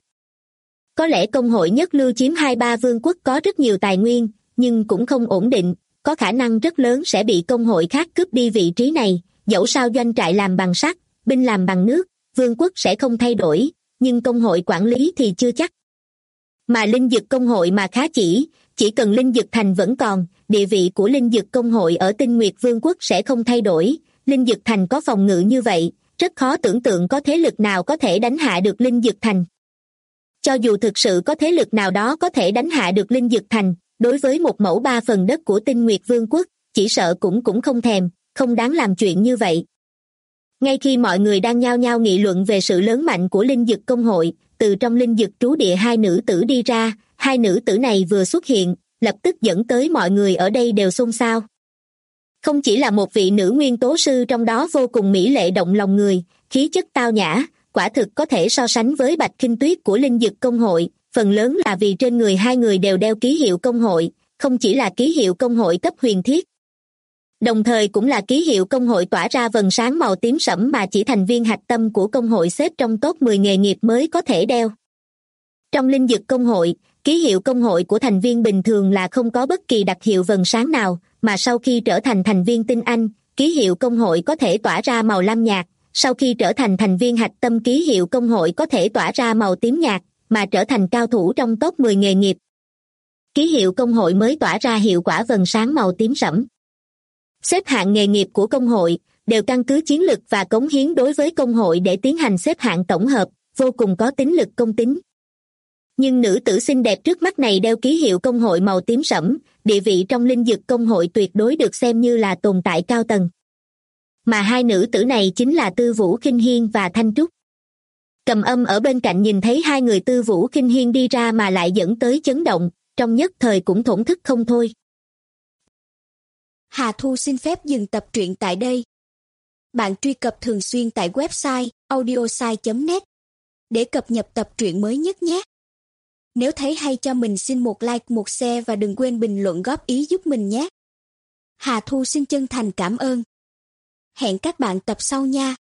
Có lẽ công hội nhất lưu chiếm 2-3 vương quốc có rất nhiều tài nguyên, nhưng cũng không ổn định, có khả năng rất lớn sẽ bị công hội khác cướp đi vị trí này, dẫu sao doanh trại làm bằng sắt, binh làm bằng nước, vương quốc sẽ không thay đổi, nhưng công hội quản lý thì chưa chắc. Mà linh dực công hội mà khá chỉ cần linh dực thành vẫn còn, địa vị của linh dực công hội ở Tinh Nguyệt Vương quốc sẽ không thay đổi, linh dực thành có phòng ngự như vậy, rất khó tưởng tượng có thế lực nào có thể đánh hạ được linh dực thành. Cho dù thực sự có thế lực nào đó có thể đánh hạ được linh dực thành, đối với 1/3 đất của Tinh Nguyệt Vương quốc, chỉ sợ cũng không thèm, không đáng làm chuyện như vậy. Ngay khi mọi người đang nhao nhao nghị luận về sự lớn mạnh của linh dực công hội, từ trong linh dực trú địa hai nữ tử đi ra, hai nữ tử này vừa xuất hiện, lập tức dẫn tới mọi người ở đây đều xôn xao. Không chỉ là một vị nữ nguyên tố sư trong đó vô cùng mỹ lệ động lòng người, khí chất tao nhã, quả thực có thể so sánh với Bạch Khinh Tuyết của linh dực công hội, phần lớn là vì trên người hai người đều đeo ký hiệu công hội, không chỉ là ký hiệu công hội cấp huyền thiết. Đồng thời cũng là ký hiệu công hội tỏa ra vầng sáng màu tím sẫm mà chỉ thành viên hạch tâm của công hội xếp trong top 10 nghề nghiệp mới có thể đeo. Trong linh dực công hội, ký hiệu công hội của thành viên bình thường là không có bất kỳ đặc hiệu vầng sáng nào, mà sau khi trở thành thành viên tinh anh, ký hiệu công hội có thể tỏa ra màu lam nhạt, sau khi trở thành thành viên hạch tâm ký hiệu công hội có thể tỏa ra màu tím nhạt, mà trở thành cao thủ trong top 10 nghề nghiệp. Ký hiệu công hội mới tỏa ra hiệu quả vầng sáng màu tím sẫm. Xếp hạng nghề nghiệp của công hội đều căn cứ chiến lực và cống hiến đối với công hội để tiến hành xếp hạng tổng hợp, vô cùng có tính lực công tính. Nhưng nữ tử xinh đẹp trước mắt này đeo ký hiệu công hội màu tím sẫm, địa vị trong linh dực công hội tuyệt đối được xem như là tồn tại cao tầng. Mà hai nữ tử này chính là Tư Vũ Khinh Hiên và Thanh Trúc. Cầm Âm ở bên cạnh nhìn thấy hai người Tư Vũ Khinh Hiên đi ra mà lại dẫn tới chấn động, trong nhất thời cũng thổn thức không thôi. Hà Thu xin phép dừng tập truyện tại đây. Bạn truy cập thường xuyên tại website audiosai.net để cập nhật tập truyện mới nhất nhé. Nếu thấy hay cho mình xin một like, một share và đừng quên bình luận góp ý giúp mình nhé. Hà Thu xin chân thành cảm ơn. Hẹn các bạn tập sau nha.